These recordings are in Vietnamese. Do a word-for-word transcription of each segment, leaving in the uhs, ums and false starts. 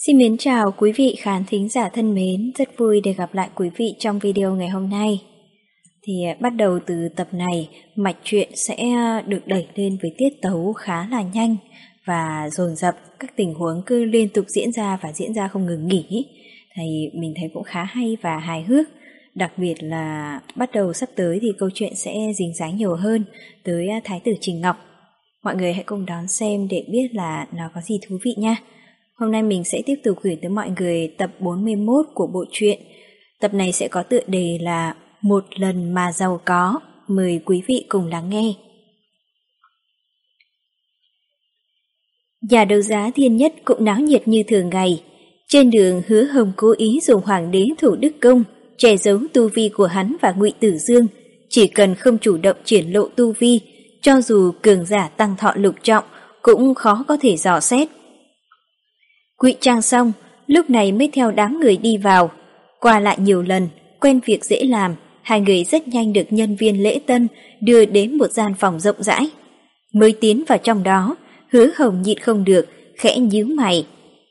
Xin mến chào quý vị khán thính giả thân mến, rất vui để gặp lại quý vị trong video ngày hôm nay. Thì bắt đầu từ tập này, mạch truyện sẽ được đẩy lên với tiết tấu khá là nhanh và dồn dập, các tình huống cứ liên tục diễn ra và diễn ra không ngừng nghỉ. Thì mình thấy cũng khá hay và hài hước. Đặc biệt là bắt đầu sắp tới thì câu chuyện sẽ dính dáng nhiều hơn tới Thái tử Trình Ngọc. Mọi người hãy cùng đón xem để biết là nó có gì thú vị nha. Hôm nay mình sẽ tiếp tục gửi tới mọi người tập bốn mươi mốt của bộ truyện. Tập này sẽ có tựa đề là Một lần mà giàu có. Mời quý vị cùng lắng nghe. Nhà đấu giá Thiên Nhất cũng náo nhiệt như thường ngày. Trên đường, Hứa Hồng cố ý dùng Hoàng đế Thủ Đức Công che giấu tu vi của hắn và Ngụy Tử Dương. Chỉ cần không chủ động triển lộ tu vi, cho dù cường giả tăng thọ lục trọng cũng khó có thể dò xét. Ngụy trang xong, lúc này mới theo đám người đi vào. Qua lại nhiều lần, quen việc dễ làm, hai người rất nhanh được nhân viên lễ tân đưa đến một gian phòng rộng rãi. Mới tiến vào trong đó, Hứa Hồng nhịn không được, khẽ nhíu mày.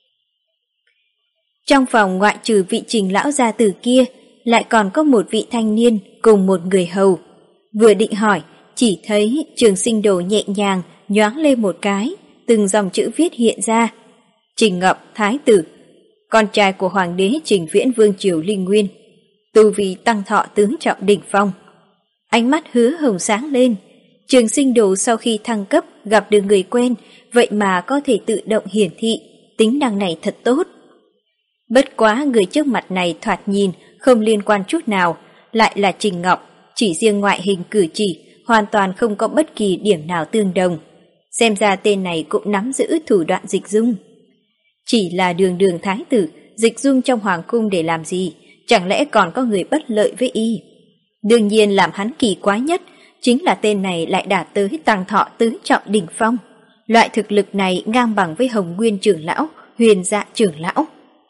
Trong phòng ngoại trừ vị Trình lão gia tử kia, lại còn có một vị thanh niên cùng một người hầu. Vừa định hỏi, chỉ thấy Trường Sinh Đồ nhẹ nhàng nhoáng lên một cái, từng dòng chữ viết hiện ra. Trình Ngọc, Thái tử, con trai của Hoàng đế Trình Viễn Vương triều Linh Nguyên, tu vi tăng thọ tướng trọng đỉnh phong. Ánh mắt Hứa Hồng sáng lên. Trường Sinh Đồ sau khi thăng cấp gặp được người quen, vậy mà có thể tự động hiển thị, tính năng này thật tốt. Bất quá người trước mặt này thoạt nhìn không liên quan chút nào, lại là Trình Ngọc, chỉ riêng ngoại hình cử chỉ hoàn toàn không có bất kỳ điểm nào tương đồng. Xem ra tên này cũng nắm giữ thủ đoạn dịch dung. Chỉ là đường đường thái tử, dịch dung trong hoàng cung để làm gì, chẳng lẽ còn có người bất lợi với y. Đương nhiên làm hắn kỳ quái nhất chính là tên này lại đạt tới tăng thọ tứ trọng đỉnh phong. Loại thực lực này ngang bằng với Hồng Nguyên trưởng lão, Huyền Dạ trưởng lão.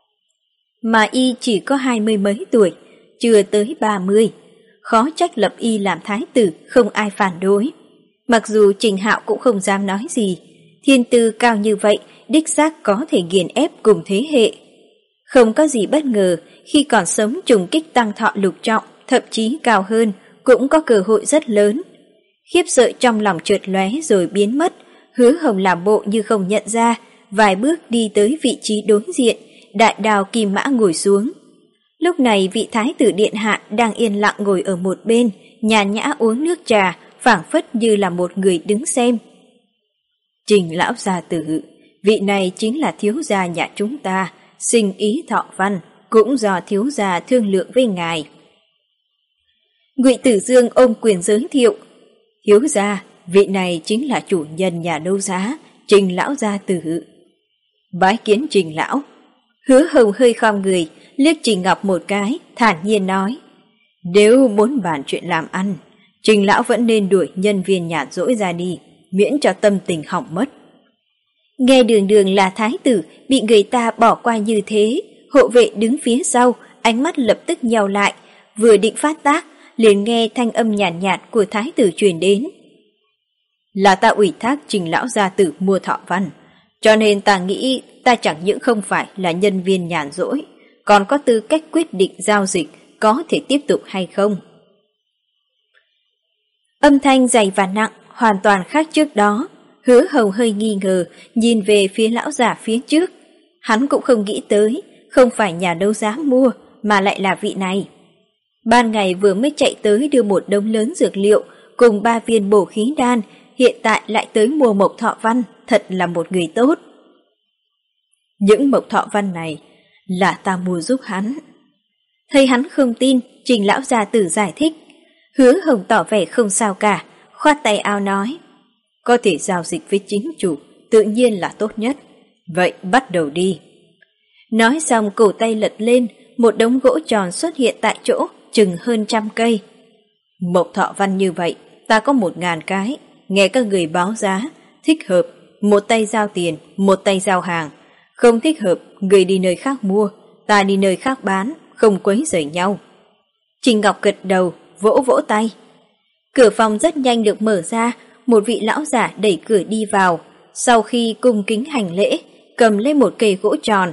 Mà y chỉ có hai mươi mấy tuổi, chưa tới ba mươi. Khó trách lập y làm thái tử không ai phản đối. Mặc dù Trình Hạo cũng không dám nói gì, thiên tư cao như vậy đích xác có thể nghiền ép cùng thế hệ. Không có gì bất ngờ, khi còn sống trùng kích tăng thọ lục trọng, thậm chí cao hơn, cũng có cơ hội rất lớn. Khiếp sợ trong lòng chợt lóe rồi biến mất, Hứa Hồng làm bộ như không nhận ra, vài bước đi tới vị trí đối diện, đại đào kim mã ngồi xuống. Lúc này vị thái tử điện hạ đang yên lặng ngồi ở một bên, nhàn nhã uống nước trà, phảng phất như là một người đứng xem. Trình lão gia tử, vị này chính là thiếu gia nhà chúng ta, sinh ý Thọ Văn, cũng do thiếu gia thương lượng với ngài. Ngụy Tử Dương ôm quyền giới thiệu, thiếu gia, vị này chính là chủ nhân nhà đấu giá, Trình lão gia tử. Bái kiến Trình lão. Hứa Hồng hơi khom người, liếc Trình Ngọc một cái, thản nhiên nói, nếu muốn bàn chuyện làm ăn, Trình lão vẫn nên đuổi nhân viên nhàn rỗi ra đi, miễn cho tâm tình hỏng mất. Nghe đường đường là thái tử bị người ta bỏ qua như thế, hộ vệ đứng phía sau, ánh mắt lập tức nheo lại, vừa định phát tác, liền nghe thanh âm nhàn nhạt, nhạt của thái tử truyền đến. Là ta ủy thác Trình lão gia tử mua Thọ Văn, cho nên ta nghĩ ta chẳng những không phải là nhân viên nhàn rỗi, còn có tư cách quyết định giao dịch có thể tiếp tục hay không. Âm thanh dày và nặng, hoàn toàn khác trước đó. Hứa Hồng hơi nghi ngờ, nhìn về phía lão giả phía trước. Hắn cũng không nghĩ tới, không phải nhà đấu giá mua, mà lại là vị này. Ban ngày vừa mới chạy tới đưa một đống lớn dược liệu, cùng ba viên bổ khí đan, hiện tại lại tới mua mộc Thọ Văn, thật là một người tốt. Những mộc Thọ Văn này là ta mua giúp hắn. Thấy hắn không tin, Trình lão gia tử giải thích. Hứa Hồng tỏ vẻ không sao cả, khoát tay áo nói, có thể giao dịch với chính chủ, tự nhiên là tốt nhất. Vậy bắt đầu đi. Nói xong cổ tay lật lên, một đống gỗ tròn xuất hiện tại chỗ, chừng hơn trăm cây. Mộc Thọ Văn như vậy, ta có một ngàn cái, nghe các người báo giá, thích hợp, một tay giao tiền, một tay giao hàng. Không thích hợp, người đi nơi khác mua, ta đi nơi khác bán, không quấy rầy nhau. Trình Ngọc gật đầu, vỗ vỗ tay. Cửa phòng rất nhanh được mở ra, một vị lão giả đẩy cửa đi vào, sau khi cung kính hành lễ, cầm lên một cây gỗ tròn,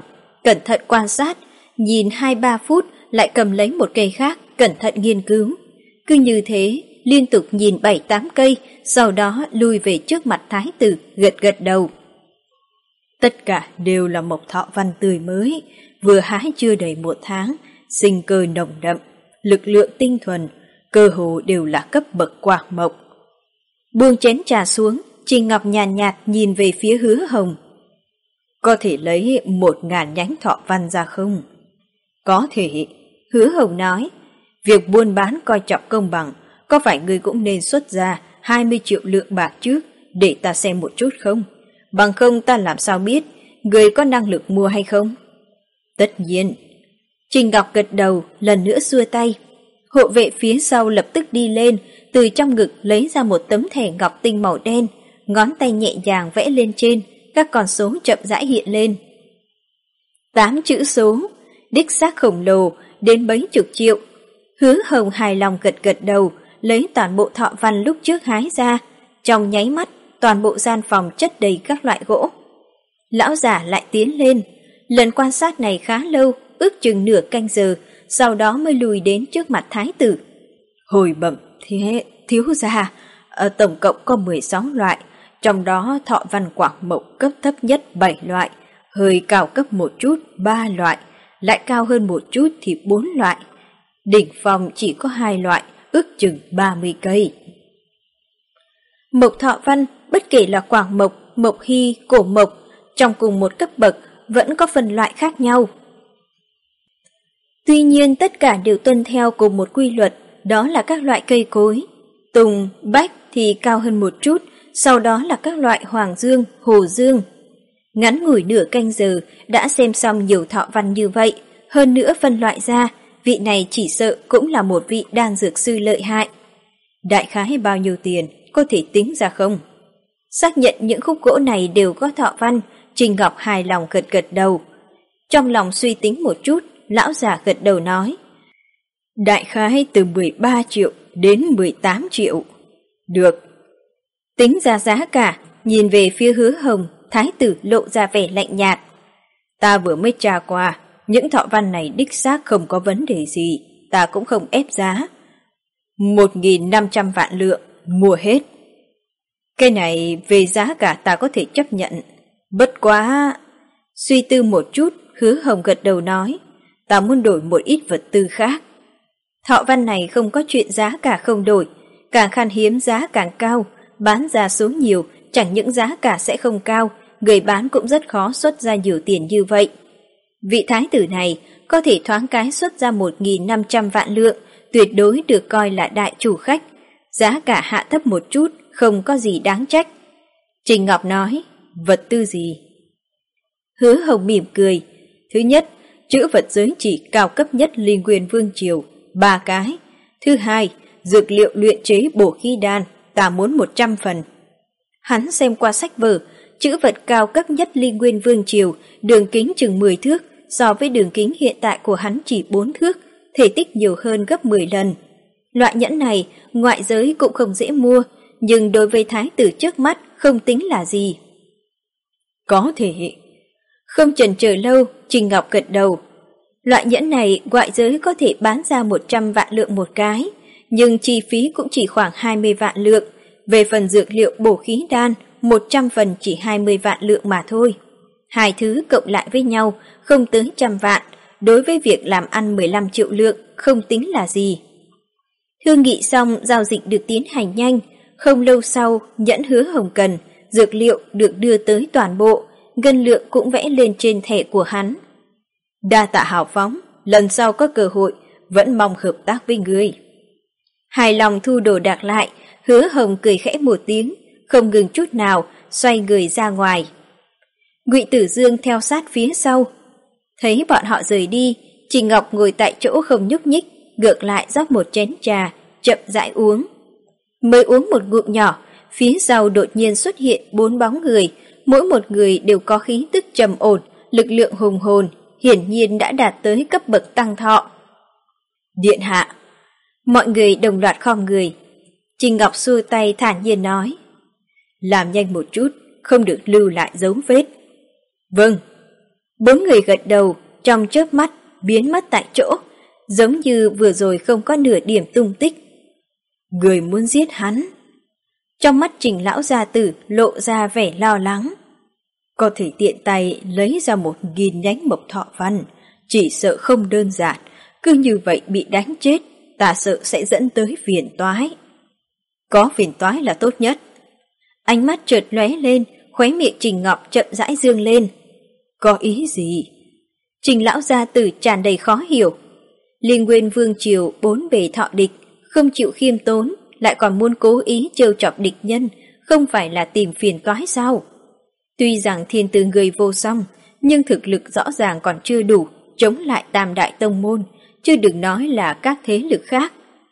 cẩn thận quan sát, nhìn hai ba phút lại cầm lấy một cây khác, cẩn thận nghiên cứu. Cứ như thế, liên tục nhìn bảy tám cây, sau đó lui về trước mặt thái tử, gật gật đầu. Tất cả đều là mộc thọ văn tươi mới, vừa hái chưa đầy một tháng, sinh cơ nồng đậm, lực lượng tinh thuần, cơ hồ đều là cấp bậc quảng mộc. Buông chén trà xuống, Trình Ngọc nhàn nhạt, nhạt nhìn về phía Hứa Hồng. Có thể lấy một ngàn nhánh thọ văn ra không? Có thể, Hứa Hồng nói. Việc buôn bán coi trọng công bằng, có phải ngươi cũng nên xuất ra hai mươi triệu lượng bạc trước để ta xem một chút không? Bằng không ta làm sao biết ngươi có năng lực mua hay không? Tất nhiên. Trình Ngọc gật đầu, lần nữa xua tay. Hộ vệ phía sau lập tức đi lên, từ trong ngực lấy ra một tấm thẻ ngọc tinh màu đen, ngón tay nhẹ nhàng vẽ lên trên, các con số chậm rãi hiện lên. Tám chữ số, đích xác khổng lồ, đến mấy chục triệu. Hứa Hồng hài lòng gật gật đầu, lấy toàn bộ thọ văn lúc trước hái ra, trong nháy mắt, toàn bộ gian phòng chất đầy các loại gỗ. Lão giả lại tiến lên, lần quan sát này khá lâu, ước chừng nửa canh giờ, sau đó mới lùi đến trước mặt thái tử. Hồi bẩm thế thiếu gia, ở tổng cộng có mười sáu loại, trong đó thọ văn quảng mộc cấp thấp nhất bảy loại, hơi cao cấp một chút ba loại, lại cao hơn một chút thì bốn loại. Đỉnh phong chỉ có hai loại, ước chừng ba mươi cây. Mộc thọ văn, bất kể là quảng mộc, mộc hy, cổ mộc, trong cùng một cấp bậc vẫn có phân loại khác nhau. Tuy nhiên tất cả đều tuân theo cùng một quy luật, đó là các loại cây cối. Tùng, bách thì cao hơn một chút, sau đó là các loại hoàng dương, hồ dương. Ngắn ngủi nửa canh giờ đã xem xong nhiều thọ văn như vậy, hơn nữa phân loại ra, vị này chỉ sợ cũng là một vị đan dược sư lợi hại. Đại khái bao nhiêu tiền, có thể tính ra không? Xác nhận những khúc gỗ này đều có thọ văn, Trình Ngọc hài lòng gật gật đầu. Trong lòng suy tính một chút, lão già gật đầu nói. Đại khái từ mười ba triệu đến mười tám triệu. Được. Tính ra giá cả, nhìn về phía Hứa Hồng, thái tử lộ ra vẻ lạnh nhạt. Ta vừa mới tra qua, những thọ văn này đích xác không có vấn đề gì, ta cũng không ép giá. Một nghìn năm trăm vạn lượng, mua hết. Cái này về giá cả ta có thể chấp nhận. Bất quá... Suy tư một chút, Hứa Hồng gật đầu nói, ta muốn đổi một ít vật tư khác. Thọ văn này không có chuyện giá cả không đổi, càng khan hiếm giá càng cao, bán ra số nhiều, chẳng những giá cả sẽ không cao, người bán cũng rất khó xuất ra nhiều tiền như vậy. Vị thái tử này có thể thoáng cái xuất ra một nghìn năm trăm vạn lượng, tuyệt đối được coi là đại chủ khách, giá cả hạ thấp một chút, không có gì đáng trách. Trình Ngọc nói, vật tư gì? Hứa Hồng mỉm cười, thứ nhất, chữ vật giới chỉ cao cấp nhất Linh Nguyên Vương Triều, ba cái. Thứ hai, dược liệu luyện chế bổ khí đan, ta muốn một trăm phần. Hắn xem qua sách vở, chữ vật cao cấp nhất Linh Nguyên Vương Triều, đường kính chừng mười thước, so với đường kính hiện tại của hắn chỉ bốn thước, thể tích nhiều hơn gấp mười lần. Loại nhẫn này, ngoại giới cũng không dễ mua, nhưng đối với thái tử trước mắt không tính là gì. Có thể. Không chần chờ lâu, Trình Ngọc gật đầu. Loại nhẫn này ngoại giới có thể bán ra một trăm vạn lượng một cái, nhưng chi phí cũng chỉ khoảng hai mươi vạn lượng. Về phần dược liệu bổ khí đan, một trăm phần chỉ hai mươi vạn lượng mà thôi. Hai thứ cộng lại với nhau không tới trăm vạn, đối với việc làm ăn mười lăm triệu lượng không tính là gì. Thương nghị xong, giao dịch được tiến hành nhanh, không lâu sau, nhẫn Hứa Hồng cần, dược liệu được đưa tới toàn bộ, ngân lượng cũng vẽ lên trên thẻ của hắn. Đa tạ hào phóng, lần sau có cơ hội, vẫn mong hợp tác với người. Hài lòng thu đồ đạc lại, Hứa Hồng cười khẽ một tiếng, không ngừng chút nào, xoay người ra ngoài. Ngụy Tử Dương theo sát phía sau. Thấy bọn họ rời đi, Trình Ngọc ngồi tại chỗ không nhúc nhích, ngược lại rót một chén trà, chậm rãi uống. Mới uống một ngụm nhỏ, phía sau đột nhiên xuất hiện bốn bóng người, mỗi một người đều có khí tức trầm ổn, lực lượng hùng hồn, hiển nhiên đã đạt tới cấp bậc tăng thọ. Điện hạ. Mọi người đồng loạt khom người. Trình Ngọc xua tay thản nhiên nói, làm nhanh một chút, không được lưu lại dấu vết. Vâng. Bốn người gật đầu, trong chớp mắt biến mất tại chỗ, giống như vừa rồi không có nửa điểm tung tích. Người muốn giết hắn. Trong mắt Trình lão gia tử lộ ra vẻ lo lắng. Có thể tiện tay lấy ra một nghìn nhánh mộc thọ văn, chỉ sợ không đơn giản, cứ như vậy bị đánh chết, ta sợ sẽ dẫn tới phiền toái. Có phiền toái là tốt nhất. Ánh mắt chợt lóe lên, khóe miệng Trình Ngọc chậm rãi dương lên. Có ý gì? Trình lão gia tử tràn đầy khó hiểu. Liên Nguyên vương triều bốn bề thọ địch, không chịu khiêm tốn, lại còn muốn cố ý trêu chọc địch nhân, không phải là tìm phiền toái sao? Tuy rằng thiên tử người vô song, nhưng thực lực rõ ràng còn chưa đủ chống lại Tam đại tông môn, chứ đừng nói là các thế lực khác.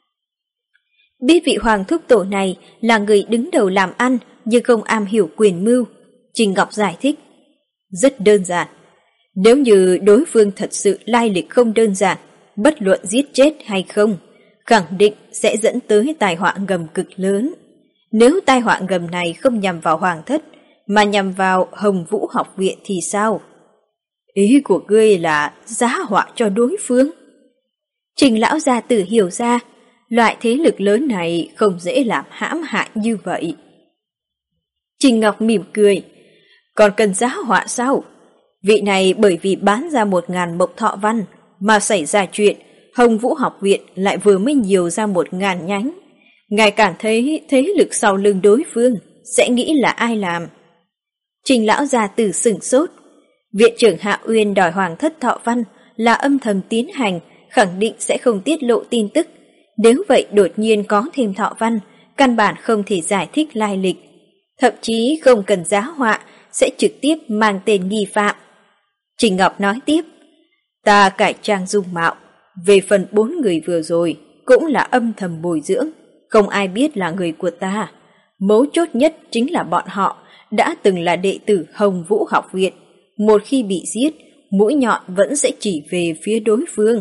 Biết vị hoàng thúc tổ này là người đứng đầu làm ăn nhưng không am hiểu quyền mưu, Trình Ngọc giải thích. Rất đơn giản. Nếu như đối phương thật sự lai lịch không đơn giản, bất luận giết chết hay không, khẳng định sẽ dẫn tới tai họa ngầm cực lớn. Nếu tai họa ngầm này không nhằm vào hoàng thất, mà nhằm vào Hồng Vũ học viện thì sao? Ý của ngươi là giá họa cho đối phương. Trình lão gia tử hiểu ra, loại thế lực lớn này không dễ làm hãm hại như vậy. Trình Ngọc mỉm cười. Còn cần giá họa sao? Vị này bởi vì bán ra một ngàn mộc thọ văn mà xảy ra chuyện, Hồng Vũ học viện lại vừa mới nhiều ra một ngàn nhánh. Ngài cảm thấy thế lực sau lưng đối phương sẽ nghĩ là ai làm? Trình lão gia tử sửng sốt. Viện trưởng Hạ Uyên đòi hoàng thất thọ văn là âm thầm tiến hành, khẳng định sẽ không tiết lộ tin tức. Nếu vậy đột nhiên có thêm thọ văn, căn bản không thể giải thích lai lịch. Thậm chí không cần giá họa, sẽ trực tiếp mang tên nghi phạm. Trình Ngọc nói tiếp. Ta cải trang dung mạo, về phần bốn người vừa rồi, cũng là âm thầm bồi dưỡng, không ai biết là người của ta. Mấu chốt nhất chính là bọn họ đã từng là đệ tử Hồng Vũ học viện. Một khi bị giết, mũi nhọn vẫn sẽ chỉ về phía đối phương.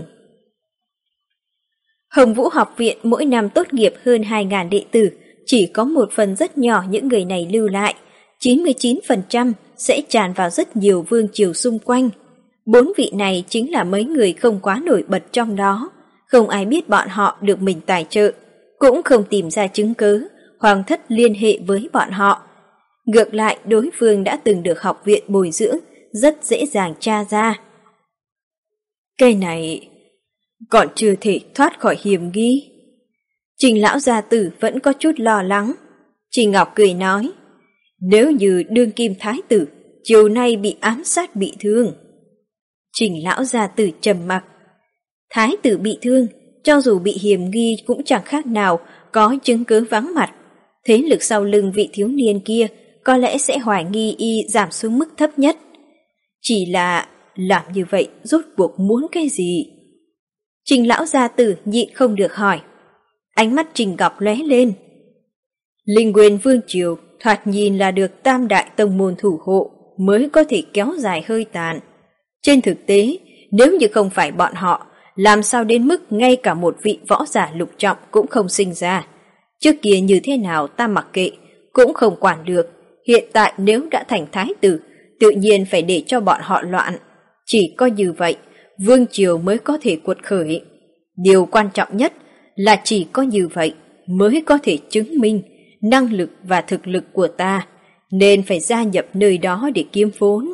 Hồng Vũ học viện mỗi năm tốt nghiệp hơn hai nghìn đệ tử, chỉ có một phần rất nhỏ những người này lưu lại, chín mươi chín phần trăm sẽ tràn vào rất nhiều vương triều xung quanh. Bốn vị này chính là mấy người không quá nổi bật trong đó, không ai biết bọn họ được mình tài trợ, cũng không tìm ra chứng cứ hoàng thất liên hệ với bọn họ. Ngược lại đối phương đã từng được học viện bồi dưỡng, rất dễ dàng tra ra. Cái này còn chưa thể thoát khỏi hiểm nghi. Trình lão gia tử vẫn có chút lo lắng. Trình Ngọc cười nói, nếu như đương kim thái tử chiều nay bị ám sát bị thương. Trình lão gia tử trầm mặc. Thái tử bị thương, cho dù bị hiểm nghi cũng chẳng khác nào có chứng cứ vắng mặt. Thế lực sau lưng vị thiếu niên kia có lẽ sẽ hoài nghi y giảm xuống mức thấp nhất. Chỉ là làm như vậy rốt cuộc muốn cái gì? Trình lão gia tử nhịn không được hỏi. Ánh mắt Trình Ngọc lóe lên. Linh Nguyên vương triều thoạt nhìn là được tam đại tông môn thủ hộ mới có thể kéo dài hơi tàn. Trên thực tế, nếu như không phải bọn họ, làm sao đến mức ngay cả một vị võ giả lục trọng cũng không sinh ra. Trước kia như thế nào ta mặc kệ, cũng không quản được. Hiện tại nếu đã thành thái tử, tự nhiên phải để cho bọn họ loạn. Chỉ có như vậy, vương triều mới có thể cuột khởi. Điều quan trọng nhất là chỉ có như vậy mới có thể chứng minh năng lực và thực lực của ta, nên phải gia nhập nơi đó để kiếm vốn.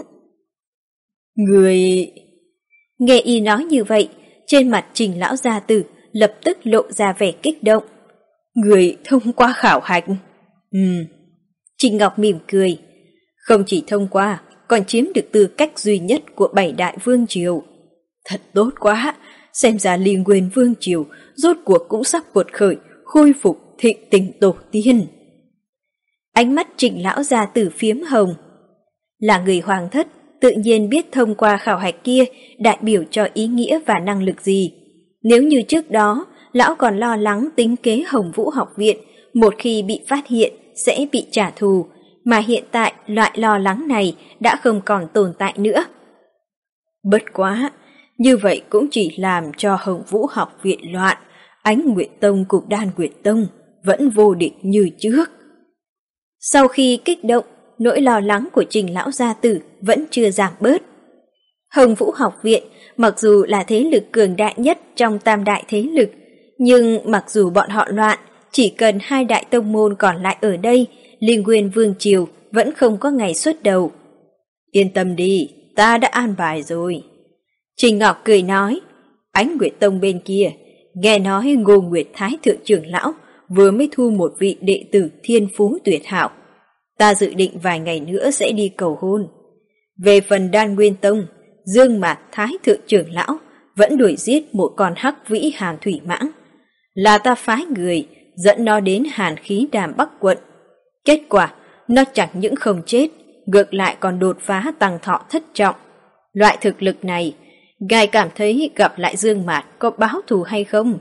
Người... Nghe y nói như vậy, trên mặt Trình lão gia tử lập tức lộ ra vẻ kích động. Người thông qua khảo hạch. Ừm. Trình Ngọc mỉm cười. Không chỉ thông qua, còn chiếm được tư cách duy nhất của bảy đại vương triều. Thật tốt quá, xem ra Liên Nguyên vương triều rốt cuộc cũng sắp cuột khởi, khôi phục thịnh tình tổ tiên. Ánh mắt Trình lão gia tử phiếm hồng. Là người hoàng thất, tự nhiên biết thông qua khảo hạch kia đại biểu cho ý nghĩa và năng lực gì. Nếu như trước đó, lão còn lo lắng tính kế Hồng Vũ học viện, một khi bị phát hiện sẽ bị trả thù, mà hiện tại loại lo lắng này đã không còn tồn tại nữa. Bất quá, như vậy cũng chỉ làm cho Hồng Vũ học viện loạn, Ánh Nguyệt Tông cùng Đan Nguyệt Tông vẫn vô địch như trước. Sau khi kích động, nỗi lo lắng của Trình lão gia tử vẫn chưa giảm bớt. Hồng Vũ học viện mặc dù là thế lực cường đại nhất trong tam đại thế lực, nhưng mặc dù bọn họ loạn, chỉ cần hai đại tông môn còn lại ở đây, Linh Nguyên Vương Triều vẫn không có ngày xuất đầu. Yên tâm đi, ta đã an bài rồi. Trình Ngọc cười nói, Ánh Nguyệt Tông bên kia, nghe nói Ngô Nguyệt Thái Thượng trưởng lão vừa mới thu một vị đệ tử thiên phú tuyệt hảo. Ta dự định vài ngày nữa sẽ đi cầu hôn. Về phần Đan Nguyên Tông, Dương Mạt Thái Thượng trưởng lão vẫn đuổi giết một con hắc vĩ Hàn Thủy Mãng. Là ta phái người dẫn nó đến Hàn Khí Đàm Bắc quận. Kết quả, nó chẳng những không chết, ngược lại còn đột phá tăng thọ thất trọng. Loại thực lực này, ngài cảm thấy gặp lại Dương Mạt có báo thù hay không?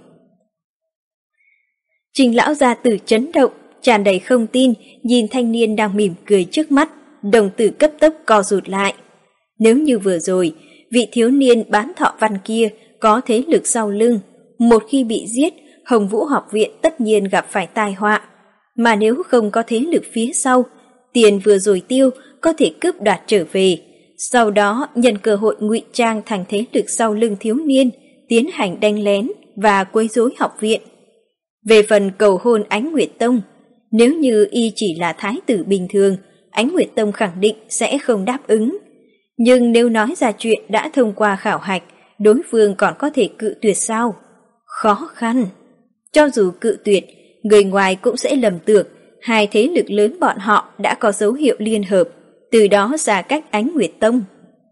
Trình lão gia tử chấn động, tràn đầy không tin, nhìn thanh niên đang mỉm cười trước mắt, đồng tử cấp tốc co rụt lại. Nếu như vừa rồi, vị thiếu niên bán thọ văn kia có thế lực sau lưng, một khi bị giết, Hồng Vũ học viện tất nhiên gặp phải tai họa. Mà nếu không có thế lực phía sau, tiền vừa rồi tiêu có thể cướp đoạt trở về, sau đó nhân cơ hội ngụy trang thành thế lực sau lưng thiếu niên, tiến hành đánh lén và quấy rối học viện. Về phần cầu hôn Ánh Nguyệt Tông, nếu như y chỉ là thái tử bình thường, Ánh Nguyệt Tông khẳng định sẽ không đáp ứng. Nhưng nếu nói ra chuyện đã thông qua khảo hạch, đối phương còn có thể cự tuyệt sao? Khó khăn. Cho dù cự tuyệt, người ngoài cũng sẽ lầm tưởng hai thế lực lớn bọn họ đã có dấu hiệu liên hợp, từ đó ra cách Ánh Nguyệt Tông.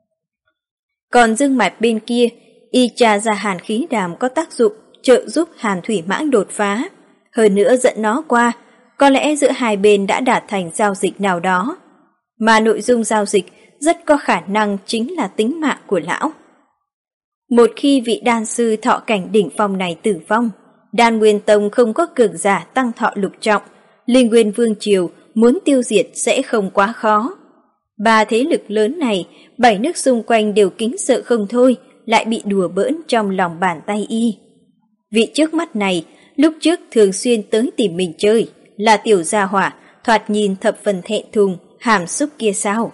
Còn Dương Mạt bên kia, y tra ra Hàn Khí Đàm có tác dụng trợ giúp Hàn Thủy Mãng đột phá, hơn nữa dẫn nó qua, có lẽ giữa hai bên đã đạt thành giao dịch nào đó. Mà nội dung giao dịch rất có khả năng chính là tính mạng của lão. Một khi vị đan sư thọ cảnh đỉnh phong này tử vong, Đan Nguyên Tông không có cường giả tăng thọ lục trọng, Linh Nguyên Vương Triều muốn tiêu diệt sẽ không quá khó. Ba thế lực lớn này, bảy nước xung quanh đều kính sợ không thôi, lại bị đùa bỡn trong lòng bàn tay y. Vị trước mắt này, lúc trước thường xuyên tới tìm mình chơi, là tiểu gia hỏa, thoạt nhìn thập phần thẹn thùng, hàm xúc kia sao.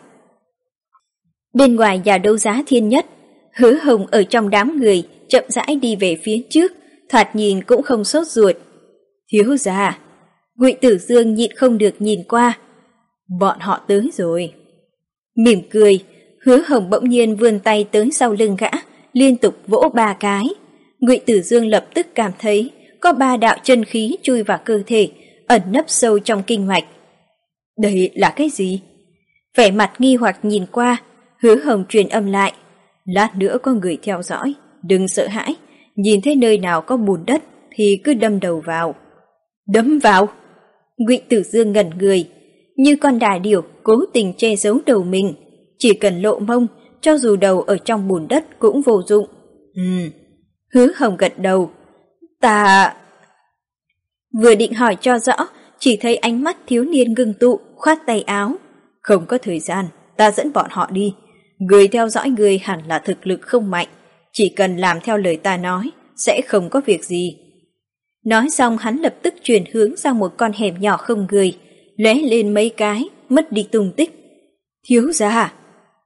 Bên ngoài nhà đấu giá Thiên Nhất, Hứa Hồng ở trong đám người, chậm rãi đi về phía trước, thoạt nhìn cũng không sốt ruột. Thiếu gia, Ngụy Tử Dương nhịn không được nhìn qua. Bọn họ tới rồi. Mỉm cười, Hứa Hồng bỗng nhiên vươn tay tới sau lưng gã, liên tục vỗ ba cái. Ngụy Tử Dương lập tức cảm thấy có ba đạo chân khí chui vào cơ thể, ẩn nấp sâu trong kinh mạch. Đây là cái gì? Vẻ mặt nghi hoặc nhìn qua, Hứa Hồng truyền âm lại. Lát nữa có người theo dõi, đừng sợ hãi, nhìn thấy nơi nào có bùn đất thì cứ đâm đầu vào. Đâm vào? Ngụy Tử Dương ngẩn người, như con đà điểu cố tình che giấu đầu mình, chỉ cần lộ mông, cho dù đầu ở trong bùn đất cũng vô dụng. Ừm. Hứa Hồng gật đầu. Ta... Vừa định hỏi cho rõ, chỉ thấy ánh mắt thiếu niên ngưng tụ, khoát tay áo. Không có thời gian, ta dẫn bọn họ đi. Người theo dõi người hẳn là thực lực không mạnh, chỉ cần làm theo lời ta nói, sẽ không có việc gì. Nói xong hắn lập tức chuyển hướng sang một con hẻm nhỏ không người, lóe lên mấy cái, mất đi tung tích. Thiếu gia!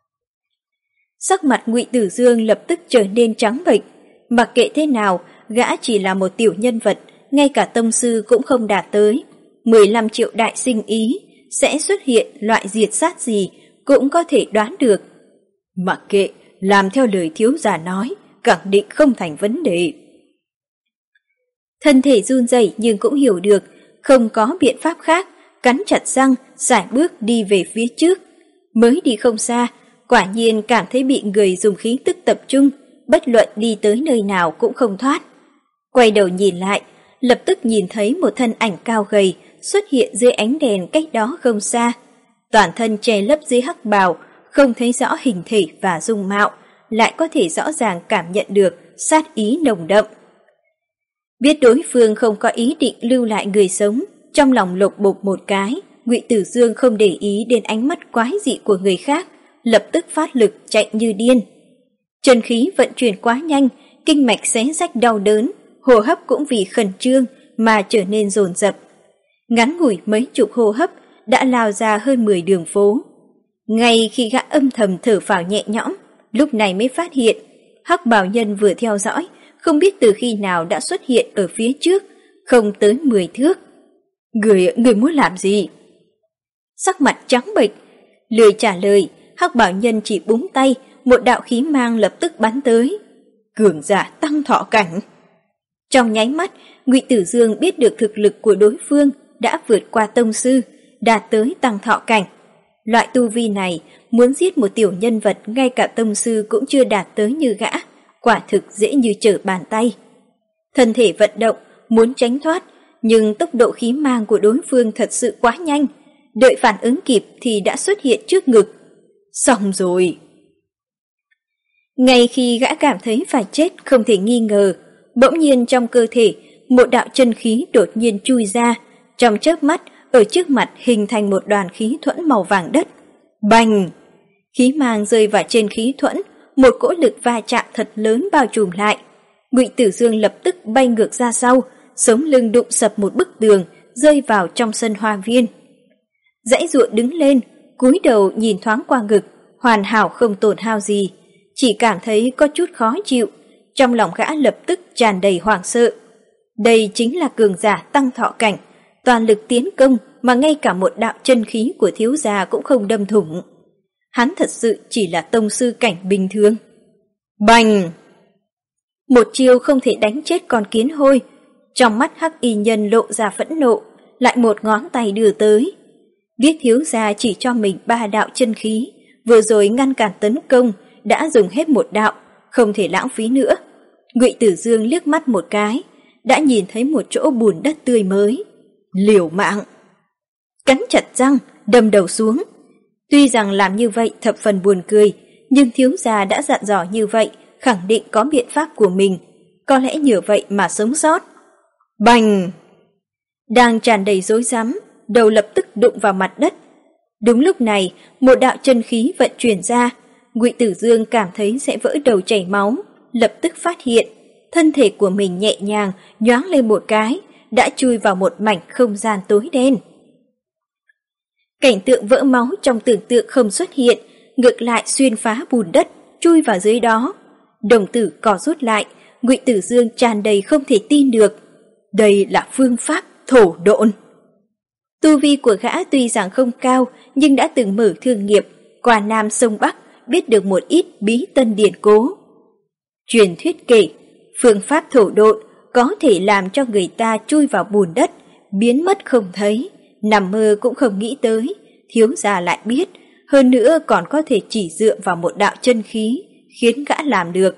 Sắc mặt Ngụy Tử Dương lập tức trở nên trắng bệch. Mặc kệ thế nào, gã chỉ là một tiểu nhân vật, ngay cả tông sư cũng không đạt tới. mười lăm triệu đại sinh ý, sẽ xuất hiện loại diệt sát gì cũng có thể đoán được. Mặc kệ, làm theo lời thiếu gia nói, khẳng định không thành vấn đề. Thân thể run rẩy nhưng cũng hiểu được, không có biện pháp khác, cắn chặt răng, sải bước đi về phía trước. Mới đi không xa, quả nhiên cảm thấy bị người dùng khí tức tập trung, bất luận đi tới nơi nào cũng không thoát. Quay đầu nhìn lại, lập tức nhìn thấy một thân ảnh cao gầy xuất hiện dưới ánh đèn cách đó không xa. Toàn thân che lấp dưới hắc bào, không thấy rõ hình thể và dung mạo, lại có thể rõ ràng cảm nhận được sát ý nồng đậm. Biết đối phương không có ý định lưu lại người sống, trong lòng lục bục một cái, Ngụy Tử Dương không để ý đến ánh mắt quái dị của người khác, lập tức phát lực chạy như điên. Chân khí vận chuyển quá nhanh, kinh mạch xé rách đau đớn, hô hấp cũng vì khẩn trương mà trở nên dồn dập. Ngắn ngủi mấy chục hô hấp đã lao ra hơn mười đường phố. Ngay khi gã âm thầm thở phào nhẹ nhõm, lúc này mới phát hiện, hắc bào nhân vừa theo dõi, không biết từ khi nào đã xuất hiện ở phía trước, không tới mười thước. Người, người muốn làm gì? Sắc mặt trắng bệch, lười trả lời, hắc bào nhân chỉ búng tay, một đạo khí mang lập tức bắn tới. Cường giả tăng thọ cảnh. Trong nháy mắt, Ngụy Tử Dương biết được thực lực của đối phương đã vượt qua tông sư, đạt tới tăng thọ cảnh. Loại tu vi này, muốn giết một tiểu nhân vật ngay cả tông sư cũng chưa đạt tới như gã, quả thực dễ như trở bàn tay. Thân thể vận động, muốn tránh thoát, nhưng tốc độ khí mang của đối phương thật sự quá nhanh, đợi phản ứng kịp thì đã xuất hiện trước ngực. Xong rồi! Ngay khi gã cảm thấy phải chết không thể nghi ngờ, bỗng nhiên trong cơ thể, một đạo chân khí đột nhiên chui ra, trong chớp mắt, ở trước mặt hình thành một đoàn khí thuẫn màu vàng đất. Bành! Khí mang rơi vào trên khí thuẫn, một cỗ lực va chạm thật lớn bao trùm lại. Ngụy Tử Dương lập tức bay ngược ra sau, sống lưng đụng sập một bức tường, rơi vào trong sân hoa viên. Dãy ruộng đứng lên, cúi đầu nhìn thoáng qua ngực, hoàn hảo không tổn hao gì, chỉ cảm thấy có chút khó chịu, trong lòng gã lập tức tràn đầy hoảng sợ. Đây chính là cường giả tăng thọ cảnh, toàn lực tiến công mà ngay cả một đạo chân khí của thiếu gia cũng không đâm thủng. Hắn thật sự chỉ là tông sư cảnh bình thường. Bành! Một chiêu không thể đánh chết con kiến hôi, trong mắt hắc y nhân lộ ra phẫn nộ, lại một ngón tay đưa tới. Biết thiếu gia chỉ cho mình ba đạo chân khí, vừa rồi ngăn cản tấn công, đã dùng hết một đạo, không thể lãng phí nữa. Ngụy Tử Dương liếc mắt một cái, đã nhìn thấy một chỗ bùn đất tươi mới. Liều mạng! Cắn chặt răng, đâm đầu xuống. Tuy rằng làm như vậy thập phần buồn cười, nhưng thiếu gia đã dặn dò như vậy, khẳng định có biện pháp của mình, có lẽ nhờ vậy mà sống sót. Bành! Đang tràn đầy rối rắm, đầu lập tức đụng vào mặt đất. Đúng lúc này, một đạo chân khí vận chuyển ra, Ngụy Tử Dương cảm thấy sẽ vỡ đầu chảy máu, lập tức phát hiện, thân thể của mình nhẹ nhàng nhoáng lên một cái, đã chui vào một mảnh không gian tối đen. Cảnh tượng vỡ máu trong tưởng tượng không xuất hiện, ngược lại xuyên phá bùn đất, chui vào dưới đó. Đồng tử co rút lại, Ngụy Tử Dương tràn đầy không thể tin được. Đây là phương pháp thổ độn. Tu vi của gã tuy rằng không cao, nhưng đã từng mở thương nghiệp, qua Nam sông Bắc, biết được một ít bí tân điển cố. Truyền thuyết kể, phương pháp thổ độn có thể làm cho người ta chui vào bùn đất, biến mất không thấy, nằm mơ cũng không nghĩ tới, thiếu gia lại biết, hơn nữa còn có thể chỉ dựa vào một đạo chân khí, khiến gã làm được.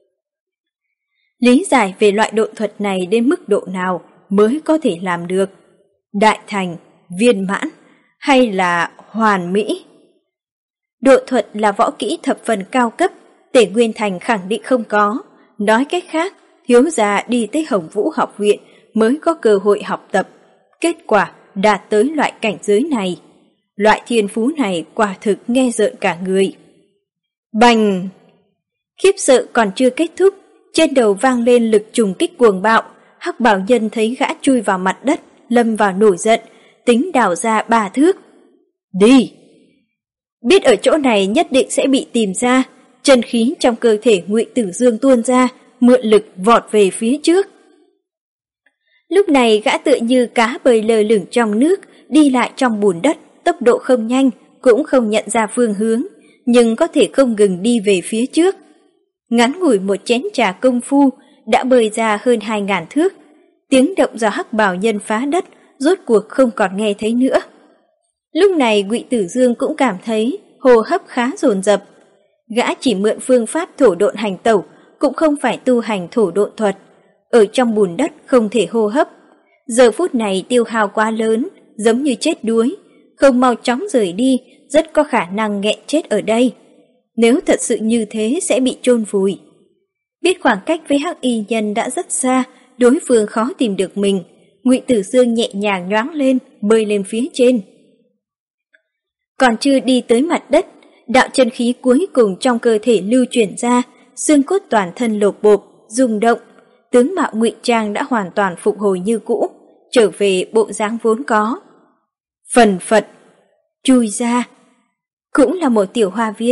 Lý giải về loại độn thuật này đến mức độ nào mới có thể làm được? Đại thành, viên mãn, hay là hoàn mỹ? Độn thuật là võ kỹ thập phần cao cấp, Tề Nguyên Thành khẳng định không có. Nói cách khác, thiếu gia đi tới Hồng Vũ học viện mới có cơ hội học tập, kết quả đạt tới loại cảnh giới này. Loại thiên phú này quả thực nghe rợn cả người. Bành! Khiếp sợ còn chưa kết thúc, trên đầu vang lên lực trùng kích cuồng bạo, hắc bào nhân thấy gã chui vào mặt đất, lâm vào nổi giận, tính đào ra ba thước. Đi! Biết ở chỗ này nhất định sẽ bị tìm ra, chân khí trong cơ thể Ngụy Tử Dương tuôn ra, mượn lực vọt về phía trước. Lúc này gã tựa như cá bơi lơ lửng trong nước, đi lại trong bùn đất, tốc độ không nhanh, cũng không nhận ra phương hướng, nhưng có thể không ngừng đi về phía trước. Ngắn ngủi một chén trà công phu, đã bơi ra hơn hai ngàn thước. Tiếng động do hắc bào nhân phá đất, rốt cuộc không còn nghe thấy nữa. Lúc này Ngụy Tử Dương cũng cảm thấy hô hấp khá dồn dập. Gã chỉ mượn phương pháp thổ độn hành tẩu, cũng không phải tu hành thổ độn thuật. Ở trong bùn đất không thể hô hấp. Giờ phút này tiêu hao quá lớn, giống như chết đuối. Không mau chóng rời đi, rất có khả năng nghẹn chết ở đây. Nếu thật sự như thế sẽ bị chôn vùi. Biết khoảng cách với hắc y nhân đã rất xa, đối phương khó tìm được mình. Ngụy Tử Dương nhẹ nhàng nhoáng lên, bơi lên phía trên. Còn chưa đi tới mặt đất, đạo chân khí cuối cùng trong cơ thể lưu chuyển ra, xương cốt toàn thân lột bột, rung động, tướng mạo ngụy trang đã hoàn toàn phục hồi như cũ, trở về bộ dáng vốn có. Phần phật, chui ra. Cũng là một tiểu hoa viên,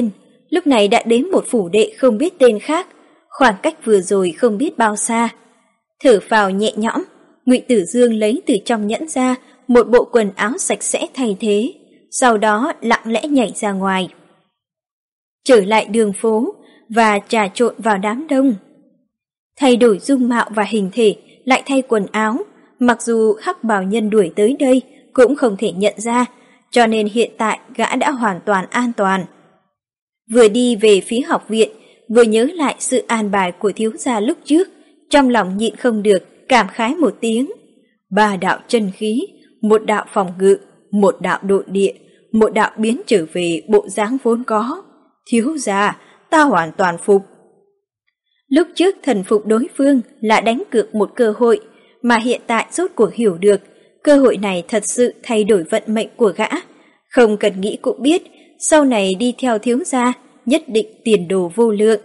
lúc này đã đến một phủ đệ không biết tên khác, khoảng cách vừa rồi không biết bao xa. Thở phào nhẹ nhõm, Ngụy Tử Dương lấy từ trong nhẫn ra một bộ quần áo sạch sẽ thay thế, sau đó lặng lẽ nhảy ra ngoài. Trở lại đường phố và trà trộn vào đám đông. Thay đổi dung mạo và hình thể, lại thay quần áo, mặc dù hắc bào nhân đuổi tới đây cũng không thể nhận ra, cho nên hiện tại gã đã hoàn toàn an toàn. Vừa đi về phía học viện, vừa nhớ lại sự an bài của thiếu gia lúc trước, trong lòng nhịn không được, cảm khái một tiếng. Ba đạo chân khí, một đạo phòng ngự, một đạo độn địa, một đạo biến trở về bộ dáng vốn có. Thiếu gia, ta hoàn toàn phục. Lúc trước thần phục đối phương là đánh cược một cơ hội, mà hiện tại rốt cuộc hiểu được, cơ hội này thật sự thay đổi vận mệnh của gã. Không cần nghĩ cũng biết, sau này đi theo thiếu gia, nhất định tiền đồ vô lượng.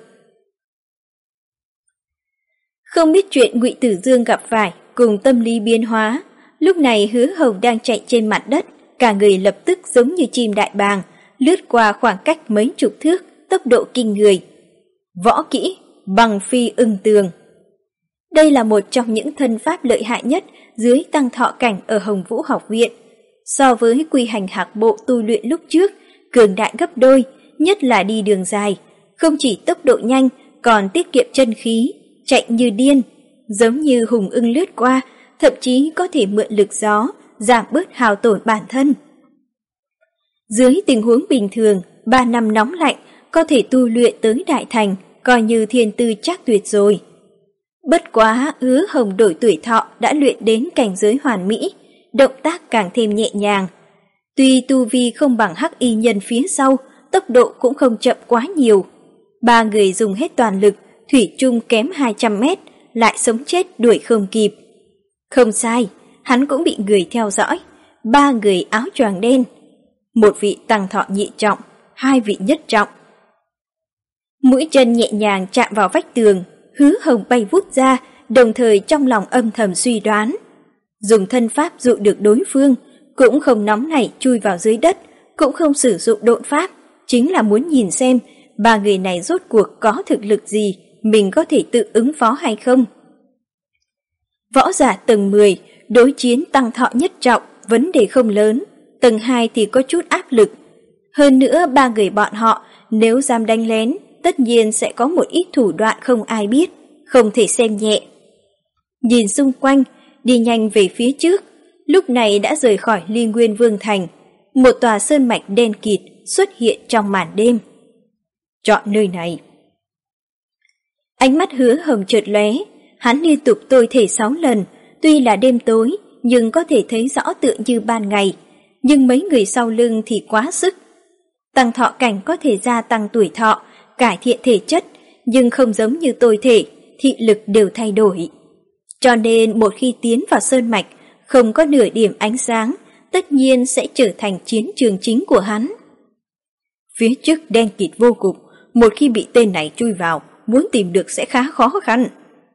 Không biết chuyện Ngụy Tử Dương gặp phải cùng tâm lý biến hóa, lúc này Hứa Hồng đang chạy trên mặt đất, cả người lập tức giống như chim đại bàng, lướt qua khoảng cách mấy chục thước, tốc độ kinh người. Võ kỹ, bằng phi ưng tường. Đây là một trong những thân pháp lợi hại nhất dưới tăng thọ cảnh ở Hồng Vũ học viện. So với quy hành hạc bộ tu luyện lúc trước, cường đại gấp đôi, nhất là đi đường dài, không chỉ tốc độ nhanh còn tiết kiệm chân khí, chạy như điên, giống như hùng ưng lướt qua, thậm chí có thể mượn lực gió, giảm bớt hao tổn bản thân. Dưới tình huống bình thường, ba năm nóng lạnh có thể tu luyện tới đại thành, coi như thiên tư chắc tuyệt rồi. Bất quá Hứa Hồng đổi tuổi thọ đã luyện đến cảnh giới hoàn mỹ, động tác càng thêm nhẹ nhàng. Tuy tu vi không bằng hắc y nhân phía sau, tốc độ cũng không chậm quá nhiều. Ba người dùng hết toàn lực, thủy chung kém hai trăm mét, lại sống chết đuổi không kịp. Không sai, hắn cũng bị người theo dõi. Ba người áo choàng đen, một vị tăng thọ nhị trọng, hai vị nhất trọng. Mũi chân nhẹ nhàng chạm vào vách tường, Hứa Hồng bay vút ra, đồng thời trong lòng âm thầm suy đoán. Dùng thân pháp dụ được đối phương, cũng không nóng nảy chui vào dưới đất, cũng không sử dụng độn pháp, chính là muốn nhìn xem ba người này rốt cuộc có thực lực gì, mình có thể tự ứng phó hay không. Võ giả tầng mười, đối chiến tăng thọ nhất trọng, vấn đề không lớn, tầng hai thì có chút áp lực. Hơn nữa ba người bọn họ nếu dám đánh lén, tất nhiên sẽ có một ít thủ đoạn không ai biết, không thể xem nhẹ. Nhìn xung quanh, đi nhanh về phía trước, lúc này đã rời khỏi Ly Nguyên Vương Thành, một tòa sơn mạch đen kịt xuất hiện trong màn đêm. Chọn nơi này. Ánh mắt Hứa Hồng chợt lóe, hắn liên tục tôi thể sáu lần, tuy là đêm tối nhưng có thể thấy rõ tựa như ban ngày, nhưng mấy người sau lưng thì quá sức. Tăng thọ cảnh có thể gia tăng tuổi thọ, cải thiện thể chất, nhưng không giống như tôi thể, thị lực đều thay đổi. Cho nên một khi tiến vào sơn mạch, không có nửa điểm ánh sáng, tất nhiên sẽ trở thành chiến trường chính của hắn. Phía trước đen kịt vô cùng, một khi bị tên này chui vào, muốn tìm được sẽ khá khó khăn.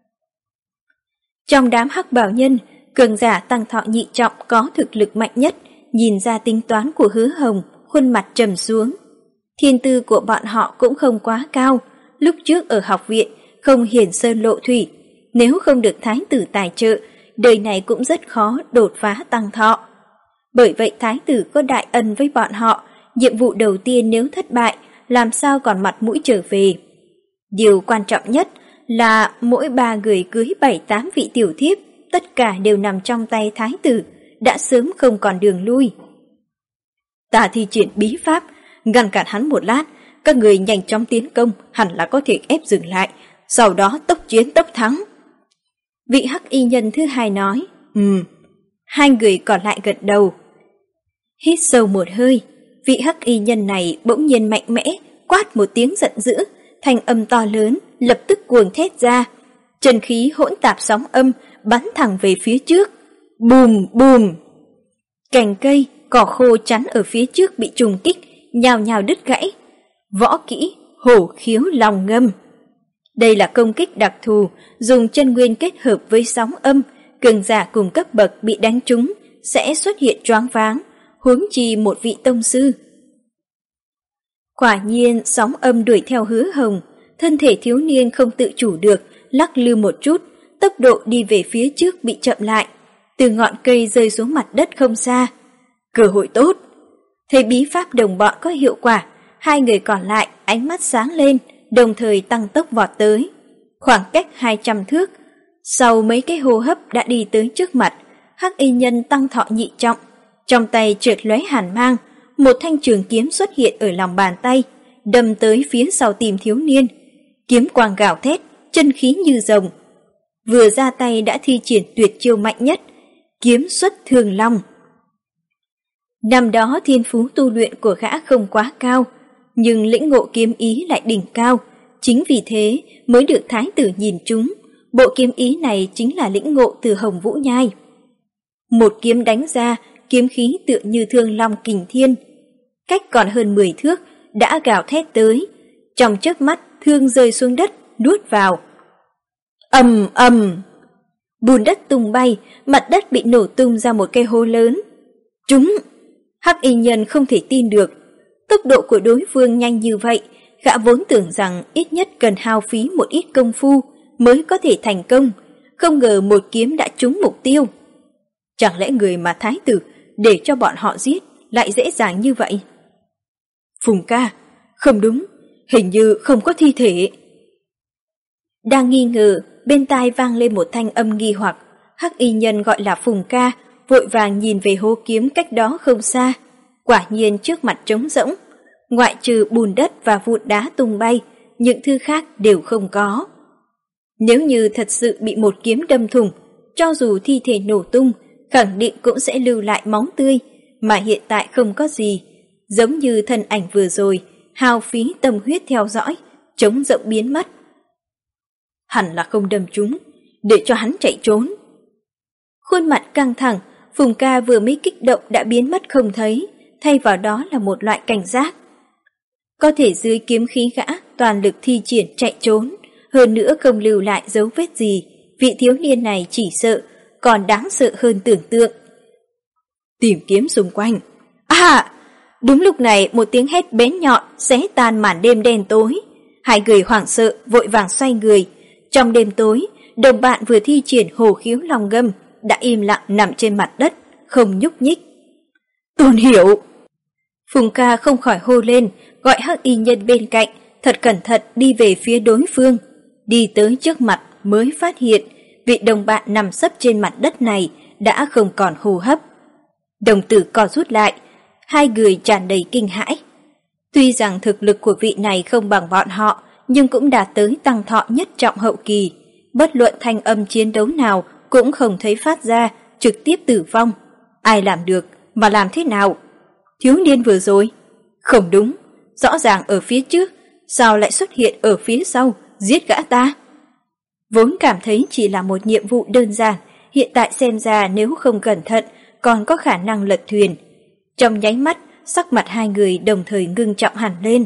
Trong đám hắc bào nhân, cường giả tăng thọ nhị trọng có thực lực mạnh nhất, nhìn ra tính toán của Hứa Hồng, khuôn mặt trầm xuống. Thiên tư của bọn họ cũng không quá cao, lúc trước ở học viện không hiển sơn lộ thủy, nếu không được thái tử tài trợ, đời này cũng rất khó đột phá tăng thọ. Bởi vậy thái tử có đại ân với bọn họ, nhiệm vụ đầu tiên nếu thất bại, làm sao còn mặt mũi trở về. Điều quan trọng nhất là mỗi ba người cưới bảy tám vị tiểu thiếp, tất cả đều nằm trong tay thái tử, đã sớm không còn đường lui. Ta thi triển bí pháp, ngăn cản hắn một lát, các người nhanh chóng tiến công, hẳn là có thể ép dừng lại, sau đó tốc chiến tốc thắng. Vị hắc y nhân thứ hai nói, ừm, hai người còn lại gật đầu. Hít sâu một hơi, vị hắc y nhân này bỗng nhiên mạnh mẽ, quát một tiếng giận dữ, thanh âm to lớn, lập tức cuồng thét ra. Chân khí hỗn tạp sóng âm, bắn thẳng về phía trước. Bùm bùm! Cành cây, cỏ khô chắn ở phía trước bị trùng kích, nhào nhào đứt gãy. Võ kỹ, hổ khiếu lòng ngâm. Đây là công kích đặc thù, dùng chân nguyên kết hợp với sóng âm, cường giả cùng cấp bậc bị đánh trúng, sẽ xuất hiện choáng váng, huống chi một vị tông sư. Quả nhiên sóng âm đuổi theo Hứa Hồng, thân thể thiếu niên không tự chủ được, lắc lư một chút, tốc độ đi về phía trước bị chậm lại, từ ngọn cây rơi xuống mặt đất không xa. Cơ hội tốt. Thấy bí pháp đồng bọn có hiệu quả, hai người còn lại ánh mắt sáng lên, đồng thời tăng tốc vọt tới. Khoảng cách hai trăm thước, sau mấy cái hô hấp đã đi tới trước mặt. Hắc y nhân tăng thọ nhị trọng, trong tay chợt lóe hàn mang, một thanh trường kiếm xuất hiện ở lòng bàn tay, đâm tới phía sau tìm thiếu niên. Kiếm quang gào thét, chân khí như rồng. Vừa ra tay đã thi triển tuyệt chiêu mạnh nhất, kiếm xuất thường long. Năm đó thiên phú tu luyện của gã không quá cao, nhưng lĩnh ngộ kiếm ý lại đỉnh cao, chính vì thế mới được thái tử nhìn trúng. Bộ kiếm ý này chính là lĩnh ngộ từ Hồng Vũ Nhai. Một kiếm đánh ra, kiếm khí tựa như thương long kình thiên, cách còn hơn mười thước đã gào thét tới, trong chớp mắt thương rơi xuống đất, nuốt vào. Ầm ầm, bùn đất tung bay, mặt đất bị nổ tung ra một cái hố lớn. Trúng! Hắc y nhân không thể tin được, tốc độ của đối phương nhanh như vậy, gã vốn tưởng rằng ít nhất cần hao phí một ít công phu mới có thể thành công, không ngờ một kiếm đã trúng mục tiêu. Chẳng lẽ người mà thái tử để cho bọn họ giết lại dễ dàng như vậy? Phùng ca, không đúng, hình như không có thi thể. Đang nghi ngờ, bên tai vang lên một thanh âm nghi hoặc. Hắc y nhân gọi là Phùng ca, vội vàng nhìn về hố kiếm cách đó không xa. Quả nhiên trước mặt trống rỗng, ngoại trừ bùn đất và vụn đá tung bay, những thứ khác đều không có. Nếu như thật sự bị một kiếm đâm thủng, cho dù thi thể nổ tung, khẳng định cũng sẽ lưu lại máu tươi, mà hiện tại không có gì, giống như thân ảnh vừa rồi, hao phí tâm huyết theo dõi, trống rỗng biến mất. Hẳn là không đâm trúng, để cho hắn chạy trốn. Khuôn mặt căng thẳng, Phùng ca vừa mới kích động đã biến mất không thấy, thay vào đó là một loại cảnh giác. Có thể dưới kiếm khí gã toàn lực thi triển chạy trốn, hơn nữa không lưu lại dấu vết gì, vị thiếu niên này chỉ sợ còn đáng sợ hơn tưởng tượng. Tìm kiếm xung quanh. À! Đúng lúc này một tiếng hét bén nhọn xé tan màn đêm đen tối. Hai người hoảng sợ vội vàng xoay người. Trong đêm tối, đồng bạn vừa thi triển hồ khiếu long ngâm đã im lặng nằm trên mặt đất, không nhúc nhích. Tôn Hiểu! Phùng ca không khỏi hô lên, gọi hắc y nhân bên cạnh, thật cẩn thận đi về phía đối phương. Đi tới trước mặt mới phát hiện vị đồng bạn nằm sấp trên mặt đất này đã không còn hô hấp. Đồng tử co rút lại, hai người tràn đầy kinh hãi. Tuy rằng thực lực của vị này không bằng bọn họ, nhưng cũng đạt tới tăng thọ nhất trọng hậu kỳ. Bất luận thanh âm chiến đấu nào cũng không thấy phát ra, trực tiếp tử vong. Ai làm được, mà làm thế nào? Thiếu niên vừa rồi? Không đúng, rõ ràng ở phía trước, sao lại xuất hiện ở phía sau, giết gã ta? Vốn cảm thấy chỉ là một nhiệm vụ đơn giản, hiện tại xem ra nếu không cẩn thận, còn có khả năng lật thuyền. Trong nháy mắt, sắc mặt hai người đồng thời ngưng trọng hẳn lên.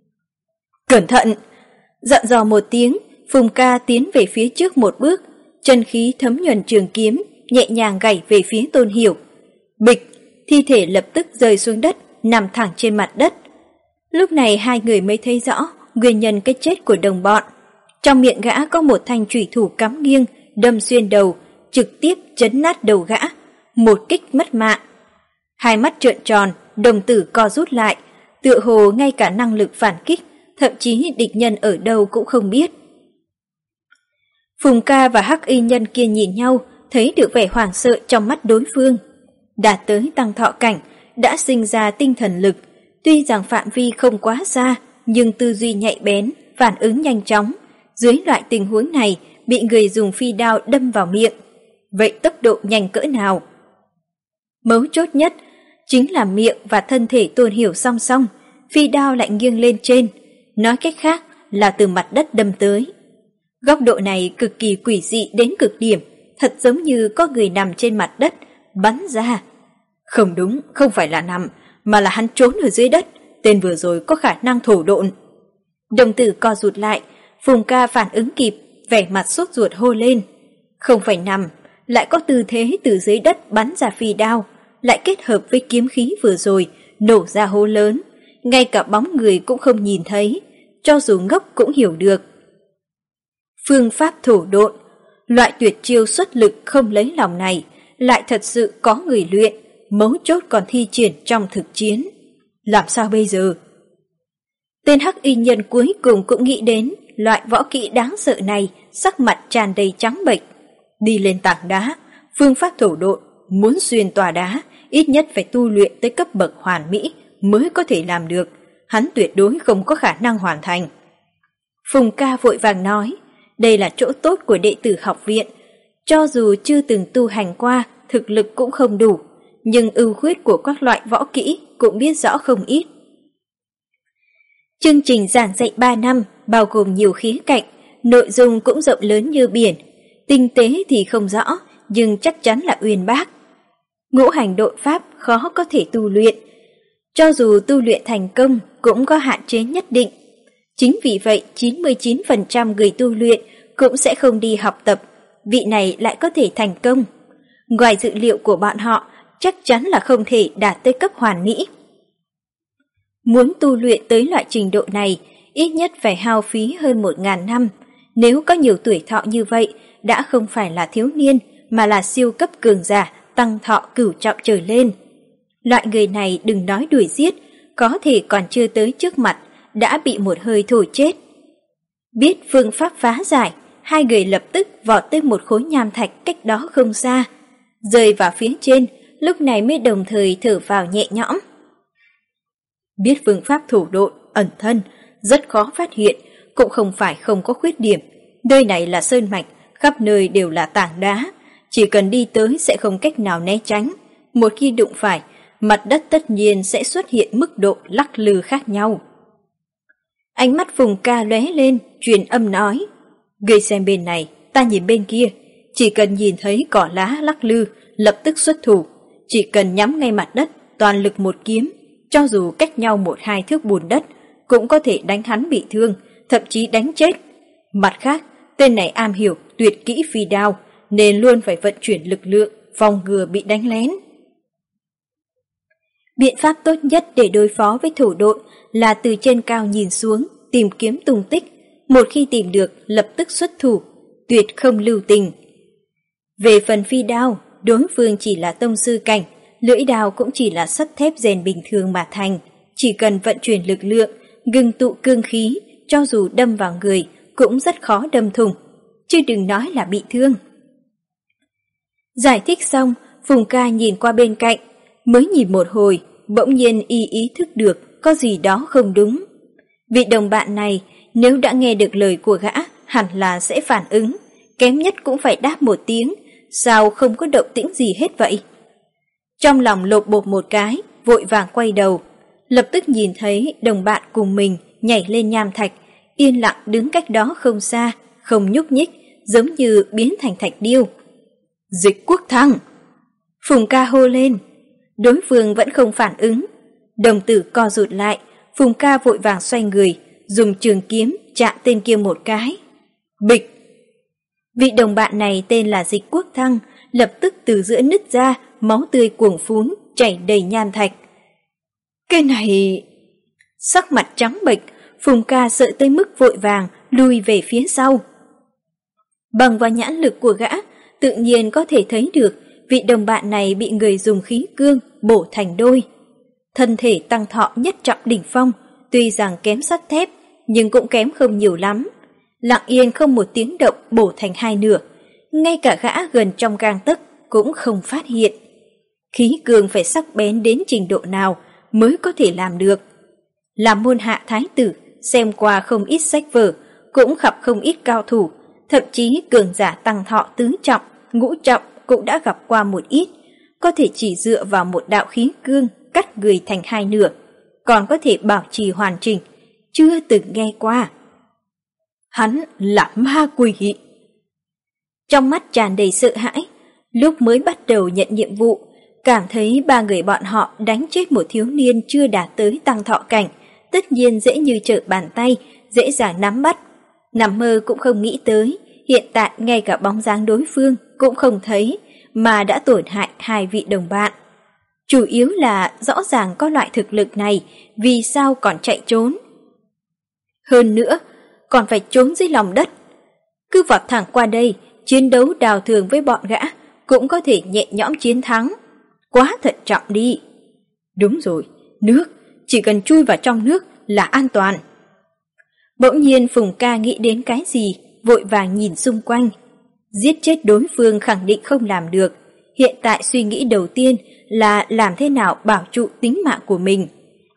Cẩn thận! Dặn dò một tiếng, Phùng ca tiến về phía trước một bước, chân khí thấm nhuần trường kiếm, nhẹ nhàng gảy về phía Tôn Hiểu. Bịch! Thi thể lập tức rơi xuống đất, nằm thẳng trên mặt đất. Lúc này hai người mới thấy rõ nguyên nhân cái chết của đồng bọn. Trong miệng gã có một thanh chủy thủ cắm nghiêng, đâm xuyên đầu, trực tiếp chấn nát đầu gã, một kích mất mạng. Hai mắt trợn tròn, đồng tử co rút lại, tựa hồ ngay cả năng lực phản kích, thậm chí địch nhân ở đâu cũng không biết. Phùng ca và hắc y nhân kia nhìn nhau, thấy được vẻ hoảng sợ trong mắt đối phương. Đạt tới tăng thọ cảnh, đã sinh ra tinh thần lực, tuy rằng phạm vi không quá xa, nhưng tư duy nhạy bén, phản ứng nhanh chóng. Dưới loại tình huống này, bị người dùng phi đao đâm vào miệng. Vậy tốc độ nhanh cỡ nào? Mấu chốt nhất chính là miệng và thân thể Tôn Hiểu song song, phi đao lại nghiêng lên trên, nói cách khác là từ mặt đất đâm tới. Góc độ này cực kỳ quỷ dị đến cực điểm, thật giống như có người nằm trên mặt đất, bắn ra. Không đúng, không phải là nằm, mà là hắn trốn ở dưới đất, tên vừa rồi có khả năng thổ độn. Đồng tử co rụt lại, Phùng ca phản ứng kịp, vẻ mặt sốt ruột hô lên. Không phải nằm, lại có tư thế từ dưới đất bắn ra phi đao, lại kết hợp với kiếm khí vừa rồi, nổ ra hố lớn. ngay cả bóng người cũng không nhìn thấy, cho dù ngốc cũng hiểu được. Phương pháp thổ độn, loại tuyệt chiêu xuất lực không lấy lòng này, lại thật sự có người luyện, mấu chốt còn thi triển trong thực chiến. Làm sao bây giờ? Tên hắc y nhân cuối cùng cũng nghĩ đến loại võ kỹ đáng sợ này, sắc mặt tràn đầy trắng bệch. Đi lên tảng đá, phương pháp thổ độn, muốn xuyên tòa đá, ít nhất phải tu luyện tới cấp bậc hoàn mỹ mới có thể làm được, hắn tuyệt đối không có khả năng hoàn thành. Phùng Ca vội vàng nói, đây là chỗ tốt của đệ tử học viện, cho dù chưa từng tu hành qua, thực lực cũng không đủ, nhưng ưu khuyết của các loại võ kỹ cũng biết rõ không ít. Chương trình giảng dạy ba năm bao gồm nhiều khía cạnh, nội dung cũng rộng lớn như biển, tinh tế thì không rõ, nhưng chắc chắn là uyên bác. Ngũ hành độn pháp khó có thể tu luyện, cho dù tu luyện thành công cũng có hạn chế nhất định. Chính vì vậy chín mươi chín phần trăm người tu luyện cũng sẽ không đi học tập, vị này lại có thể thành công. Ngoài dự liệu của bọn họ, chắc chắn là không thể đạt tới cấp hoàn mỹ. Muốn tu luyện tới loại trình độ này, ít nhất phải hao phí hơn một ngàn năm. Nếu có nhiều tuổi thọ như vậy, đã không phải là thiếu niên, mà là siêu cấp cường giả, tăng thọ cửu trọng trở lên. Loại người này đừng nói đuổi giết, có thể còn chưa tới trước mặt, đã bị một hơi thổi chết. Biết phương pháp phá giải, hai người lập tức vọt tới một khối nham thạch cách đó không xa, rơi vào phía trên, lúc này mới đồng thời thở vào nhẹ nhõm. Biết phương pháp thủ độn, ẩn thân, rất khó phát hiện, cũng không phải không có khuyết điểm. Nơi này là sơn mạch, khắp nơi đều là tảng đá, chỉ cần đi tới sẽ không cách nào né tránh. Một khi đụng phải, mặt đất tất nhiên sẽ xuất hiện mức độ lắc lư khác nhau. Ánh mắt Phùng Ca lóe lên, truyền âm nói, ngươi xem bên này, ta nhìn bên kia, chỉ cần nhìn thấy cỏ lá lắc lư, lập tức xuất thủ, chỉ cần nhắm ngay mặt đất, toàn lực một kiếm, cho dù cách nhau một hai thước bùn đất, cũng có thể đánh hắn bị thương, thậm chí đánh chết. Mặt khác, tên này am hiểu tuyệt kỹ phi đao, nên luôn phải vận chuyển lực lượng, phòng ngừa bị đánh lén. Biện pháp tốt nhất để đối phó với thủ độn là từ trên cao nhìn xuống, tìm kiếm tung tích, một khi tìm được lập tức xuất thủ, tuyệt không lưu tình. Về phần phi đao, đối phương chỉ là tông sư cảnh, lưỡi đao cũng chỉ là sắt thép rèn bình thường mà thành, chỉ cần vận chuyển lực lượng, ngưng tụ cương khí, cho dù đâm vào người cũng rất khó đâm thủng, chứ đừng nói là bị thương. Giải thích xong, Phùng Ca nhìn qua bên cạnh, mới nhìn một hồi, bỗng nhiên y ý thức được có gì đó không đúng. Vị đồng bạn này, nếu đã nghe được lời của gã, hẳn là sẽ phản ứng, kém nhất cũng phải đáp một tiếng, sao không có động tĩnh gì hết vậy? Trong lòng lột bột một cái, vội vàng quay đầu, lập tức nhìn thấy đồng bạn cùng mình nhảy lên nham thạch, yên lặng đứng cách đó không xa, không nhúc nhích, giống như biến thành thạch điêu. Dịch Quốc Thăng! Phùng Ca hô lên, đối phương vẫn không phản ứng, đồng tử co rụt lại, Phùng Ca vội vàng xoay người, dùng trường kiếm chạm tên kia một cái. Bịch! Vị đồng bạn này tên là Dịch Quốc Thăng, lập tức từ giữa nứt ra, máu tươi cuồng phún, chảy đầy nham thạch. Cái này... Sắc mặt trắng bệch, Phùng Ca sợ tới mức vội vàng, lui về phía sau. Bằng vào nhãn lực của gã, tự nhiên có thể thấy được vị đồng bạn này bị người dùng khí cương bổ thành đôi. Thân thể tăng thọ nhất trọng đỉnh phong, tuy rằng kém sắt thép, nhưng cũng kém không nhiều lắm. Lặng yên không một tiếng động bổ thành hai nửa, ngay cả gã gần trong gang tấc cũng không phát hiện. Khí cương phải sắc bén đến trình độ nào mới có thể làm được. Làm môn hạ thái tử, xem qua không ít sách vở, cũng gặp không ít cao thủ, thậm chí cường giả tăng thọ tứ trọng, ngũ trọng cũng đã gặp qua một ít, có thể chỉ dựa vào một đạo khí cương cắt người thành hai nửa, còn có thể bảo trì hoàn chỉnh, chưa từng nghe qua. Hắn là ma quỷ. Trong mắt tràn đầy sợ hãi, lúc mới bắt đầu nhận nhiệm vụ, cảm thấy ba người bọn họ đánh chết một thiếu niên chưa đạt tới tăng thọ cảnh, tất nhiên dễ như trở bàn tay, dễ dàng nắm bắt. Nằm mơ cũng không nghĩ tới, hiện tại ngay cả bóng dáng đối phương cũng không thấy, mà đã tổn hại hai vị đồng bạn. Chủ yếu là rõ ràng có loại thực lực này, vì sao còn chạy trốn? Hơn nữa, còn phải trốn dưới lòng đất. Cứ vọt thẳng qua đây, chiến đấu đào thường với bọn gã, cũng có thể nhẹ nhõm chiến thắng. Quá thận trọng đi. Đúng rồi, nước, chỉ cần chui vào trong nước là an toàn. Bỗng nhiên Phùng Ca nghĩ đến cái gì, vội vàng nhìn xung quanh. Giết chết đối phương khẳng định không làm được. Hiện tại suy nghĩ đầu tiên là làm thế nào bảo trụ tính mạng của mình.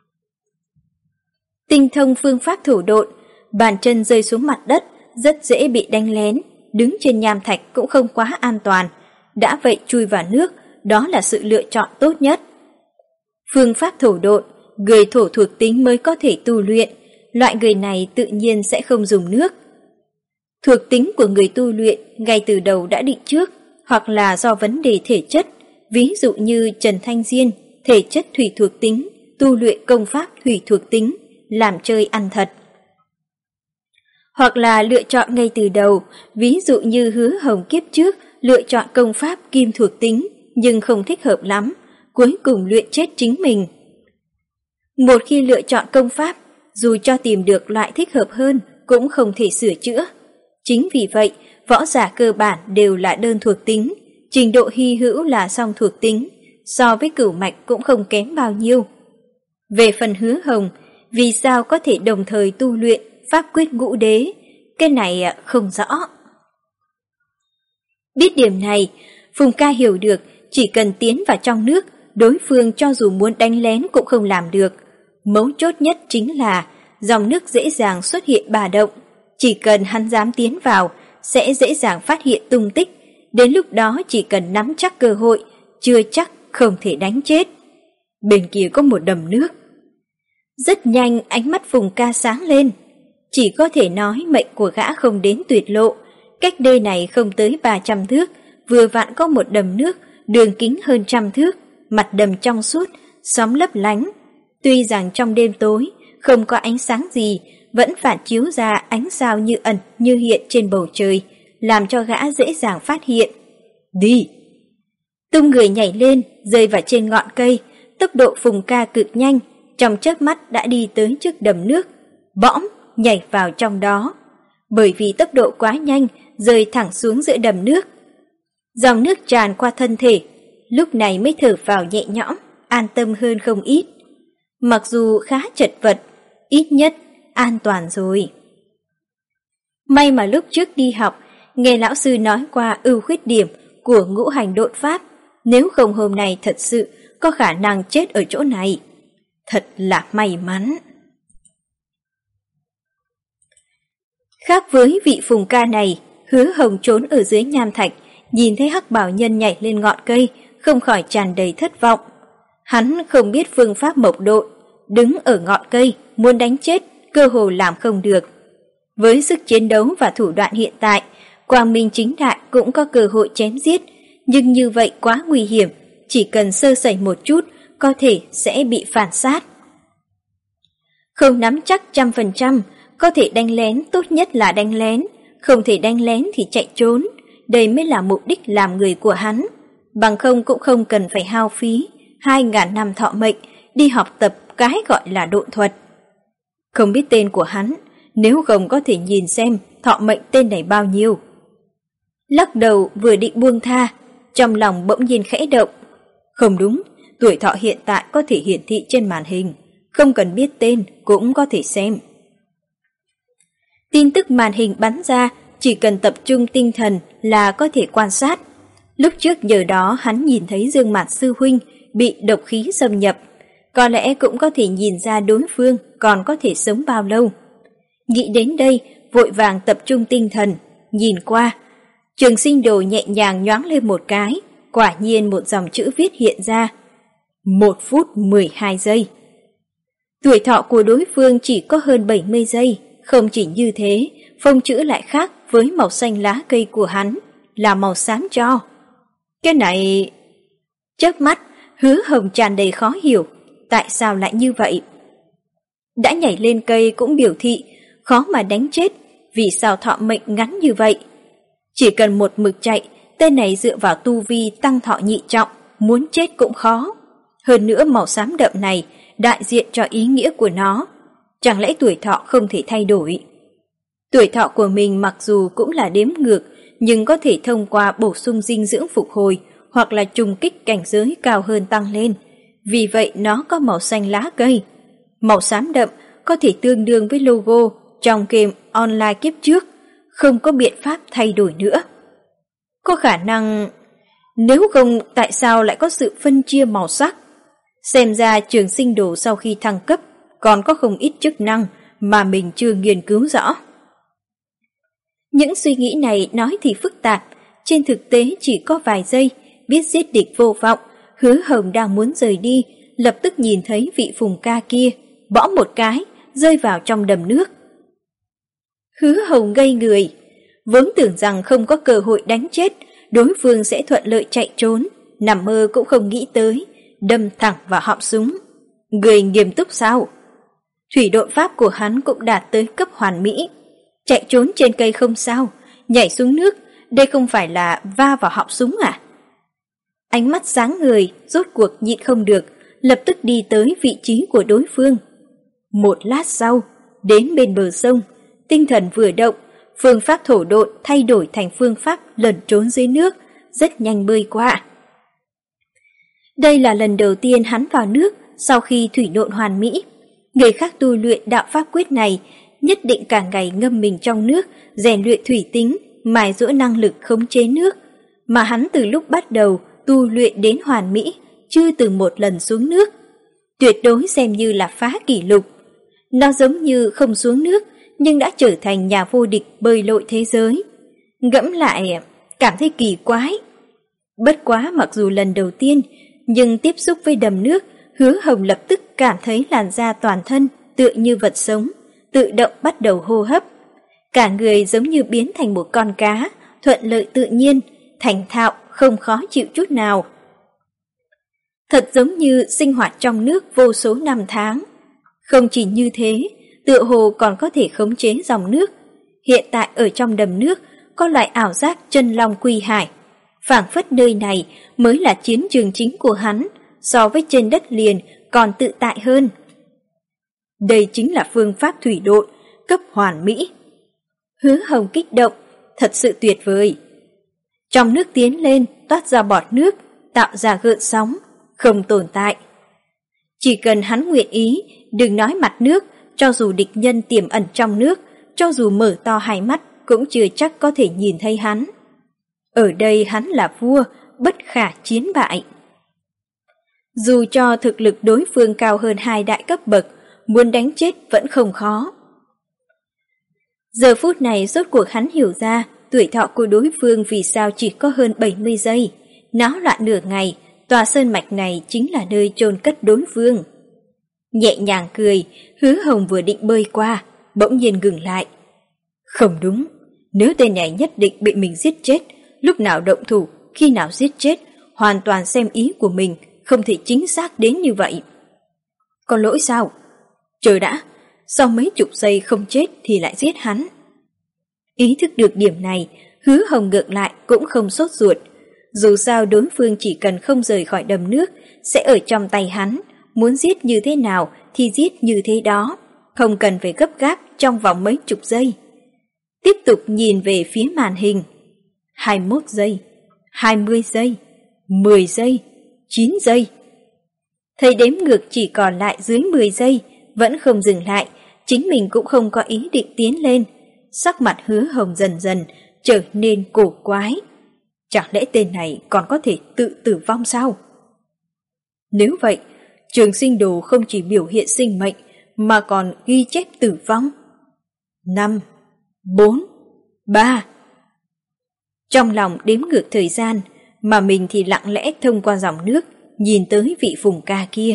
Tinh thông phương pháp thủ độn, bàn chân rơi xuống mặt đất, rất dễ bị đánh lén. Đứng trên nham thạch cũng không quá an toàn. Đã vậy chui vào nước, đó là sự lựa chọn tốt nhất. Phương pháp thổ độn, người thổ thuộc tính mới có thể tu luyện. Loại người này tự nhiên sẽ không dùng nước. Thuộc tính của người tu luyện ngay từ đầu đã định trước, hoặc là do vấn đề thể chất, ví dụ như Trần Thanh Diên, thể chất thủy thuộc tính, tu luyện công pháp thủy thuộc tính, làm chơi ăn thật. Hoặc là lựa chọn ngay từ đầu, ví dụ như Hứa Hồng kiếp trước lựa chọn công pháp kim thuộc tính, nhưng không thích hợp lắm, cuối cùng luyện chết chính mình. Một khi lựa chọn công pháp, dù cho tìm được loại thích hợp hơn, cũng không thể sửa chữa. Chính vì vậy, võ giả cơ bản đều là đơn thuộc tính, trình độ hy hữu là song thuộc tính, so với cửu mạch cũng không kém bao nhiêu. Về phần Hứa Hồng, vì sao có thể đồng thời tu luyện pháp quyết ngũ đế, cái này không rõ. Biết điểm này, Phùng Ca hiểu được chỉ cần tiến vào trong nước, đối phương cho dù muốn đánh lén cũng không làm được. Mấu chốt nhất chính là dòng nước dễ dàng xuất hiện bà động, chỉ cần hắn dám tiến vào sẽ dễ dàng phát hiện tung tích, đến lúc đó chỉ cần nắm chắc cơ hội, chưa chắc không thể đánh chết. Bên kia có một đầm nước. Rất nhanh ánh mắt Phùng Ca sáng lên, chỉ có thể nói mệnh của gã không đến tuyệt lộ. Cách đây này không tới ba trăm thước, vừa vặn có một đầm nước, đường kính hơn trăm thước, mặt đầm trong suốt, sóng lấp lánh. Tuy rằng trong đêm tối, không có ánh sáng gì, vẫn phản chiếu ra ánh sao như ẩn như hiện trên bầu trời, làm cho gã dễ dàng phát hiện. Đi! Tung người nhảy lên, rơi vào trên ngọn cây, tốc độ Phùng Ca cực nhanh, trong chớp mắt đã đi tới trước đầm nước, bõm, nhảy vào trong đó. Bởi vì tốc độ quá nhanh, rơi thẳng xuống giữa đầm nước. Dòng nước tràn qua thân thể, lúc này mới thở vào nhẹ nhõm, an tâm hơn không ít. Mặc dù khá chật vật, ít nhất an toàn rồi. May mà lúc trước đi học, nghe lão sư nói qua ưu khuyết điểm của ngũ hành độn pháp, nếu không hôm nay thật sự có khả năng chết ở chỗ này. Thật là may mắn. Khác với vị Phùng Ca này, Hứa Hồng trốn ở dưới nham thạch, nhìn thấy Hắc Bảo Nhân nhảy lên ngọn cây, không khỏi tràn đầy thất vọng. Hắn không biết phương pháp mộc độn, đứng ở ngọn cây, muốn đánh chết, cơ hồ làm không được. Với sức chiến đấu và thủ đoạn hiện tại, Quang Minh chính đại cũng có cơ hội chém giết, nhưng như vậy quá nguy hiểm, chỉ cần sơ sẩy một chút, có thể sẽ bị phản sát. Không nắm chắc trăm phần trăm, có thể đánh lén tốt nhất là đánh lén, không thể đánh lén thì chạy trốn, đây mới là mục đích làm người của hắn. Bằng không cũng không cần phải hao phí hai ngàn năm thọ mệnh đi học tập cái gọi là độn thuật. Không biết tên của hắn, nếu không có thể nhìn xem thọ mệnh tên này bao nhiêu. Lắc đầu vừa định buông tha, trong lòng bỗng nhiên khẽ động. Không đúng, tuổi thọ hiện tại có thể hiển thị trên màn hình, không cần biết tên cũng có thể xem. Tin tức màn hình bắn ra, chỉ cần tập trung tinh thần là có thể quan sát. Lúc trước nhờ đó hắn nhìn thấy Dương Mạt sư huynh bị độc khí xâm nhập, có lẽ cũng có thể nhìn ra đối phương còn có thể sống bao lâu. Nghĩ đến đây, vội vàng tập trung tinh thần, nhìn qua. Trường Sinh Đồ nhẹ nhàng nhoáng lên một cái, quả nhiên một dòng chữ viết hiện ra. Một phút mười hai giây. Tuổi thọ của đối phương chỉ có hơn bảy mươi giây, không chỉ như thế, phông chữ lại khác với màu xanh lá cây của hắn, là màu xám tro. Cái này... Chớp mắt, Hứa Hồng tràn đầy khó hiểu, tại sao lại như vậy? Đã nhảy lên cây cũng biểu thị, khó mà đánh chết, vì sao thọ mệnh ngắn như vậy? Chỉ cần một mực chạy, tên này dựa vào tu vi tăng thọ nhị trọng, muốn chết cũng khó. Hơn nữa màu xám đậm này đại diện cho ý nghĩa của nó. Chẳng lẽ tuổi thọ không thể thay đổi? Tuổi thọ của mình mặc dù cũng là đếm ngược, nhưng có thể thông qua bổ sung dinh dưỡng phục hồi hoặc là trùng kích cảnh giới cao hơn tăng lên. Vì vậy nó có màu xanh lá cây. Màu xám đậm có thể tương đương với logo trong game online kiếp trước, không có biện pháp thay đổi nữa. Có khả năng... Nếu không, tại sao lại có sự phân chia màu sắc? Xem ra trường sinh đồ sau khi thăng cấp còn có không ít chức năng mà mình chưa nghiên cứu rõ. Những suy nghĩ này nói thì phức tạp, trên thực tế chỉ có vài giây, biết giết địch vô vọng, Hứa Hồng đang muốn rời đi, lập tức nhìn thấy vị Phùng ca kia, bõ một cái, rơi vào trong đầm nước. Hứa Hồng ngây người, vốn tưởng rằng không có cơ hội đánh chết, đối phương sẽ thuận lợi chạy trốn, nằm mơ cũng không nghĩ tới, đâm thẳng vào họng súng. Người nghiêm túc sao? Thủy độn pháp của hắn cũng đạt tới cấp hoàn mỹ. Chạy trốn trên cây không sao, nhảy xuống nước, đây không phải là va vào họng súng à? Ánh mắt sáng người, rốt cuộc nhịn không được, lập tức đi tới vị trí của đối phương. Một lát sau, đến bên bờ sông, tinh thần vừa động, phương pháp thổ độn thay đổi thành phương pháp lẩn trốn dưới nước, rất nhanh bơi qua. Đây là lần đầu tiên hắn vào nước sau khi thủy độn hoàn mỹ. Người khác tu luyện đạo pháp quyết này nhất định cả ngày ngâm mình trong nước, rèn luyện thủy tính, mài giũa năng lực khống chế nước, mà hắn từ lúc bắt đầu tu luyện đến hoàn mỹ, chưa từng một lần xuống nước. Tuyệt đối xem như là phá kỷ lục. Nó giống như không xuống nước, nhưng đã trở thành nhà vô địch bơi lội thế giới. Ngẫm lại, cảm thấy kỳ quái. Bất quá mặc dù lần đầu tiên, nhưng tiếp xúc với đầm nước, Hứa Hồng lập tức cảm thấy làn da toàn thân tựa như vật sống, tự động bắt đầu hô hấp. Cả người giống như biến thành một con cá, thuận lợi tự nhiên, thành thạo, không khó chịu chút nào. Thật giống như sinh hoạt trong nước vô số năm tháng. Không chỉ như thế, tựa hồ còn có thể khống chế dòng nước. Hiện tại ở trong đầm nước có loại ảo giác chân long quy hải. Phảng phất nơi này mới là chiến trường chính của hắn, so với trên đất liền còn tự tại hơn. Đây chính là phương pháp thủy độn, cấp hoàn mỹ. Hứa Hồng kích động, thật sự tuyệt vời. Trong nước tiến lên, toát ra bọt nước, tạo ra gợn sóng, không tồn tại. Chỉ cần hắn nguyện ý, đừng nói mặt nước, cho dù địch nhân tiềm ẩn trong nước, cho dù mở to hai mắt cũng chưa chắc có thể nhìn thấy hắn. Ở đây hắn là vua, bất khả chiến bại. Dù cho thực lực đối phương cao hơn hai đại cấp bậc, muốn đánh chết vẫn không khó. Giờ phút này rốt cuộc hắn hiểu ra tuổi thọ của đối phương vì sao chỉ có hơn bảy mươi giây. Náo loạn nửa ngày, tòa sơn mạch này chính là nơi chôn cất đối phương. Nhẹ nhàng cười, Hứa Hồng vừa định bơi qua, bỗng nhiên ngừng lại. Không đúng, nếu tên này nhất định bị mình giết chết, lúc nào động thủ, khi nào giết chết, hoàn toàn xem ý của mình, không thể chính xác đến như vậy. Có lỗi sao? Chờ đã, sau mấy chục giây không chết thì lại giết hắn. Ý thức được điểm này, Hứa Hồng ngược lại cũng không sốt ruột. Dù sao đối phương chỉ cần không rời khỏi đầm nước, sẽ ở trong tay hắn, muốn giết như thế nào thì giết như thế đó, không cần phải gấp gáp trong vòng mấy chục giây. Tiếp tục nhìn về phía màn hình. hai mươi mốt giây, hai mươi giây, mười giây, chín giây. Thấy đếm ngược chỉ còn lại dưới mười giây, vẫn không dừng lại, chính mình cũng không có ý định tiến lên. Sắc mặt Hứa Hồng dần dần trở nên cổ quái. Chẳng lẽ tên này còn có thể tự tử vong sao? Nếu vậy, trường sinh đồ không chỉ biểu hiện sinh mệnh mà còn ghi chép tử vong. Năm, bốn, ba. Trong lòng đếm ngược thời gian, mà mình thì lặng lẽ thông qua dòng nước, nhìn tới vị Phùng ca kia.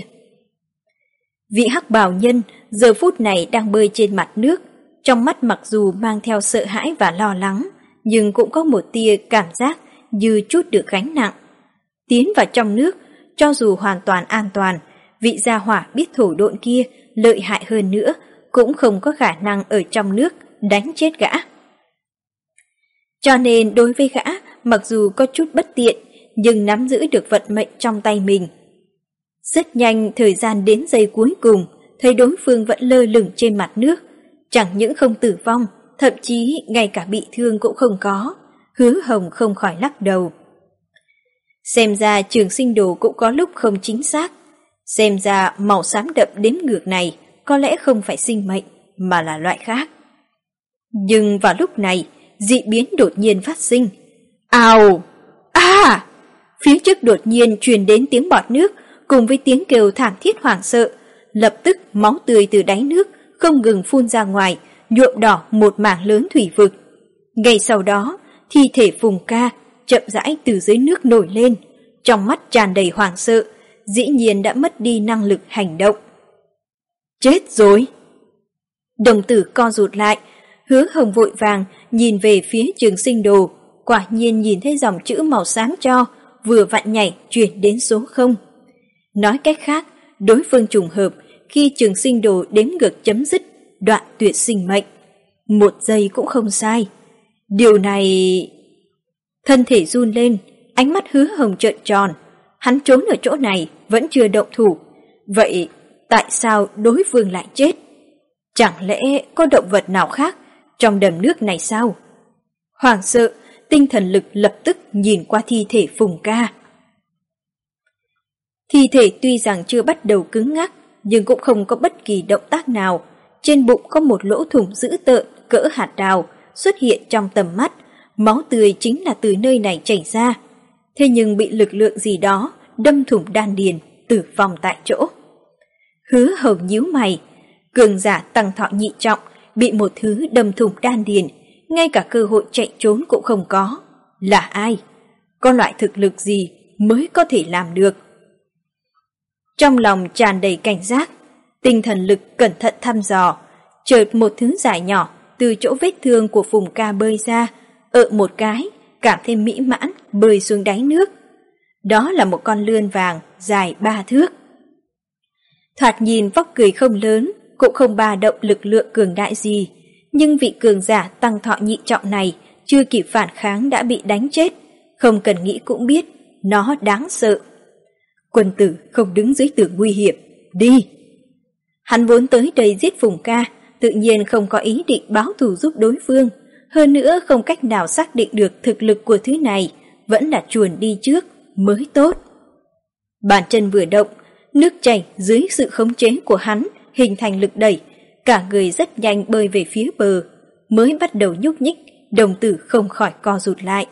Vị hắc bào nhân giờ phút này đang bơi trên mặt nước, trong mắt mặc dù mang theo sợ hãi và lo lắng, nhưng cũng có một tia cảm giác như chút được gánh nặng. Tiến vào trong nước, cho dù hoàn toàn an toàn, vị gia hỏa biết thổ độn kia lợi hại hơn nữa, cũng không có khả năng ở trong nước đánh chết gã. Cho nên đối với gã, mặc dù có chút bất tiện, nhưng nắm giữ được vận mệnh trong tay mình. Rất nhanh thời gian đến giây cuối cùng, thấy đối phương vẫn lơ lửng trên mặt nước. Chẳng những không tử vong, thậm chí ngay cả bị thương cũng không có. Hứa Hồng không khỏi lắc đầu. Xem ra Trường Sinh Đồ cũng có lúc không chính xác. Xem ra màu xám đậm đếm ngược này có lẽ không phải sinh mệnh mà là loại khác. Nhưng vào lúc này, dị biến đột nhiên phát sinh. Ào! À! Phía trước đột nhiên truyền đến tiếng bọt nước cùng với tiếng kêu thảm thiết hoảng sợ. Lập tức máu tươi từ đáy nước không ngừng phun ra ngoài, nhuộm đỏ một mảng lớn thủy vực. Ngay sau đó, thi thể Phùng Ca chậm rãi từ dưới nước nổi lên, trong mắt tràn đầy hoảng sợ, dĩ nhiên đã mất đi năng lực hành động. Chết rồi! Đồng tử co rụt lại, Hứa Hồng vội vàng nhìn về phía Trường Sinh Đồ, quả nhiên nhìn thấy dòng chữ màu xám cho vừa vặn nhảy chuyển đến số không. Nói cách khác, đối phương trùng hợp khi Trường Sinh Đồ đếm ngược chấm dứt, đoạn tuyệt sinh mệnh. Một giây cũng không sai. Điều này... Thân thể run lên, ánh mắt Hứa Hồng trợn tròn. Hắn trốn ở chỗ này vẫn chưa động thủ. Vậy tại sao đối phương lại chết? Chẳng lẽ có động vật nào khác trong đầm nước này sao? Hoảng sợ, tinh thần lực lập tức nhìn qua thi thể Phùng Ca. Thi thể tuy rằng chưa bắt đầu cứng ngắc, nhưng cũng không có bất kỳ động tác nào. Trên bụng có một lỗ thủng dữ tợn cỡ hạt đào xuất hiện trong tầm mắt. Máu tươi chính là từ nơi này chảy ra. Thế nhưng bị lực lượng gì đó đâm thủng đan điền, tử vong tại chỗ. Hứa Hồng nhíu mày, cường giả tăng thọ nhị trọng bị một thứ đâm thủng đan điền, ngay cả cơ hội chạy trốn cũng không có. Là ai? Có loại thực lực gì mới có thể làm được? Trong lòng tràn đầy cảnh giác, tinh thần lực cẩn thận thăm dò, chợt một thứ dài nhỏ từ chỗ vết thương của Phùng Ca bơi ra, ợ một cái, cảm thêm mỹ mãn bơi xuống đáy nước. Đó là một con lươn vàng dài ba thước. Thoạt nhìn vóc người không lớn, cũng không ba động lực lượng cường đại gì, nhưng vị cường giả tăng thọ nhị trọng này chưa kịp phản kháng đã bị đánh chết, không cần nghĩ cũng biết, nó đáng sợ. Quân tử không đứng dưới tường nguy hiểm, đi! Hắn vốn tới đây giết Phùng Ca, tự nhiên không có ý định báo thù giúp đối phương, hơn nữa không cách nào xác định được thực lực của thứ này, vẫn là chuồn đi trước mới tốt. Bàn chân vừa động, nước chảy dưới sự khống chế của hắn hình thành lực đẩy, cả người rất nhanh bơi về phía bờ, mới bắt đầu nhúc nhích, đồng tử không khỏi co rụt lại.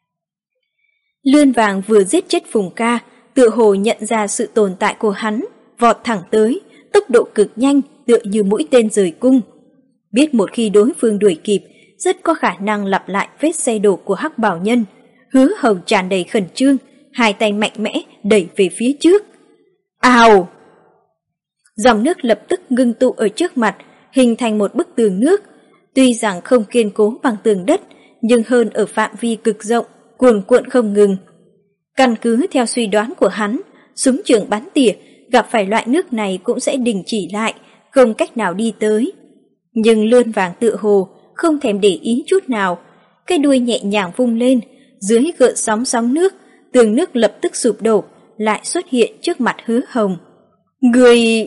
Lươn vàng vừa giết chết Phùng Ca, tựa hồ nhận ra sự tồn tại của hắn, vọt thẳng tới, tốc độ cực nhanh tựa như mũi tên rời cung. Biết một khi đối phương đuổi kịp, rất có khả năng lặp lại vết xe đổ của Hắc Bảo Nhân. Hứa Hồng tràn đầy khẩn trương, hai tay mạnh mẽ đẩy về phía trước. Ào! Dòng nước lập tức ngưng tụ ở trước mặt, hình thành một bức tường nước. Tuy rằng không kiên cố bằng tường đất, nhưng hơn ở phạm vi cực rộng, cuồn cuộn không ngừng. Căn cứ theo suy đoán của hắn, súng trường bắn tỉa gặp phải loại nước này cũng sẽ đình chỉ lại, không cách nào đi tới. Nhưng lươn vàng tựa hồ không thèm để ý chút nào, cái đuôi nhẹ nhàng vung lên, dưới gợn sóng sóng nước, tường nước lập tức sụp đổ, lại xuất hiện trước mặt Hứa Hồng. Người...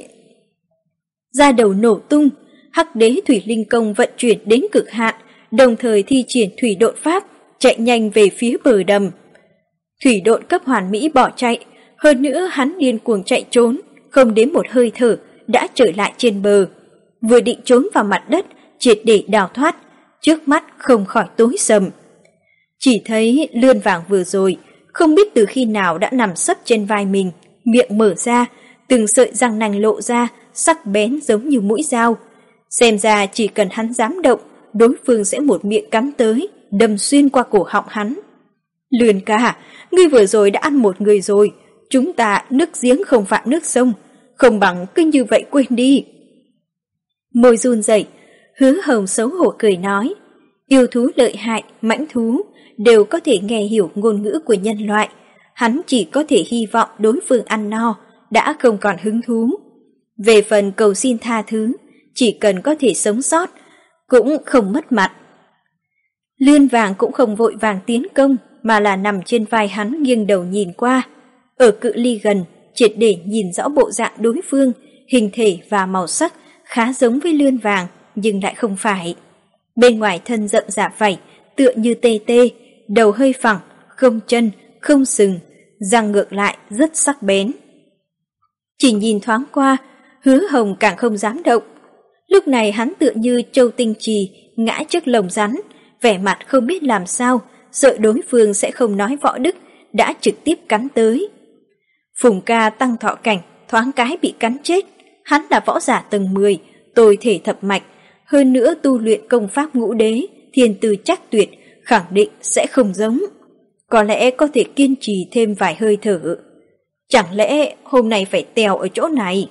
Da đầu nổ tung, Hắc Đế Thủy Linh Công vận chuyển đến cực hạn, đồng thời thi triển thủy độn pháp, chạy nhanh về phía bờ đầm. Thủy độn cấp hoàn mỹ bỏ chạy, hơn nữa hắn điên cuồng chạy trốn, không đến một hơi thở đã trở lại trên bờ. Vừa định trốn vào mặt đất, triệt để đào thoát, trước mắt không khỏi tối sầm. Chỉ thấy lươn vàng vừa rồi, không biết từ khi nào đã nằm sấp trên vai mình, miệng mở ra, từng sợi răng nanh lộ ra, sắc bén giống như mũi dao. Xem ra chỉ cần hắn dám động, đối phương sẽ một miệng cắn tới, đâm xuyên qua cổ họng hắn. Lươn ca, ngươi vừa rồi đã ăn một người rồi, chúng ta nước giếng không phạm nước sông, không bằng cứ như vậy quên đi. Môi run rẩy, Hứa Hồng xấu hổ cười nói, yêu thú lợi hại, mãnh thú đều có thể nghe hiểu ngôn ngữ của nhân loại, hắn chỉ có thể hy vọng đối phương ăn no, đã không còn hứng thú. Về phần cầu xin tha thứ, chỉ cần có thể sống sót, cũng không mất mặt. Lươn vàng cũng không vội vàng tiến công, mà là nằm trên vai hắn nghiêng đầu nhìn qua. Ở cự ly gần, triệt để nhìn rõ bộ dạng đối phương, hình thể và màu sắc khá giống với lươn vàng, nhưng lại không phải. Bên ngoài thân rậm rạp vảy, tựa như tê tê, đầu hơi phẳng, không chân, không sừng, răng ngược lại rất sắc bén. Chỉ nhìn thoáng qua, Hứa Hồng càng không dám động. Lúc này hắn tựa như trâu tinh trì ngã trước lồng rắn, vẻ mặt không biết làm sao, sợ đối phương sẽ không nói võ đức, đã trực tiếp cắn tới. Phùng Ca Tăng Thọ Cảnh thoáng cái bị cắn chết. Hắn là võ giả tầng mười, tôi thể thập mạch, hơn nữa tu luyện công pháp ngũ đế, thiên tư chắc tuyệt, khẳng định sẽ không giống. Có lẽ có thể kiên trì thêm vài hơi thở. Chẳng lẽ hôm nay phải tèo ở chỗ này?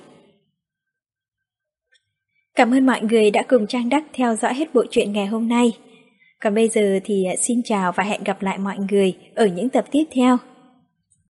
Cảm ơn mọi người đã cùng Trang Đắc theo dõi hết bộ truyện ngày hôm nay. Còn bây giờ thì xin chào và hẹn gặp lại mọi người ở những tập tiếp theo.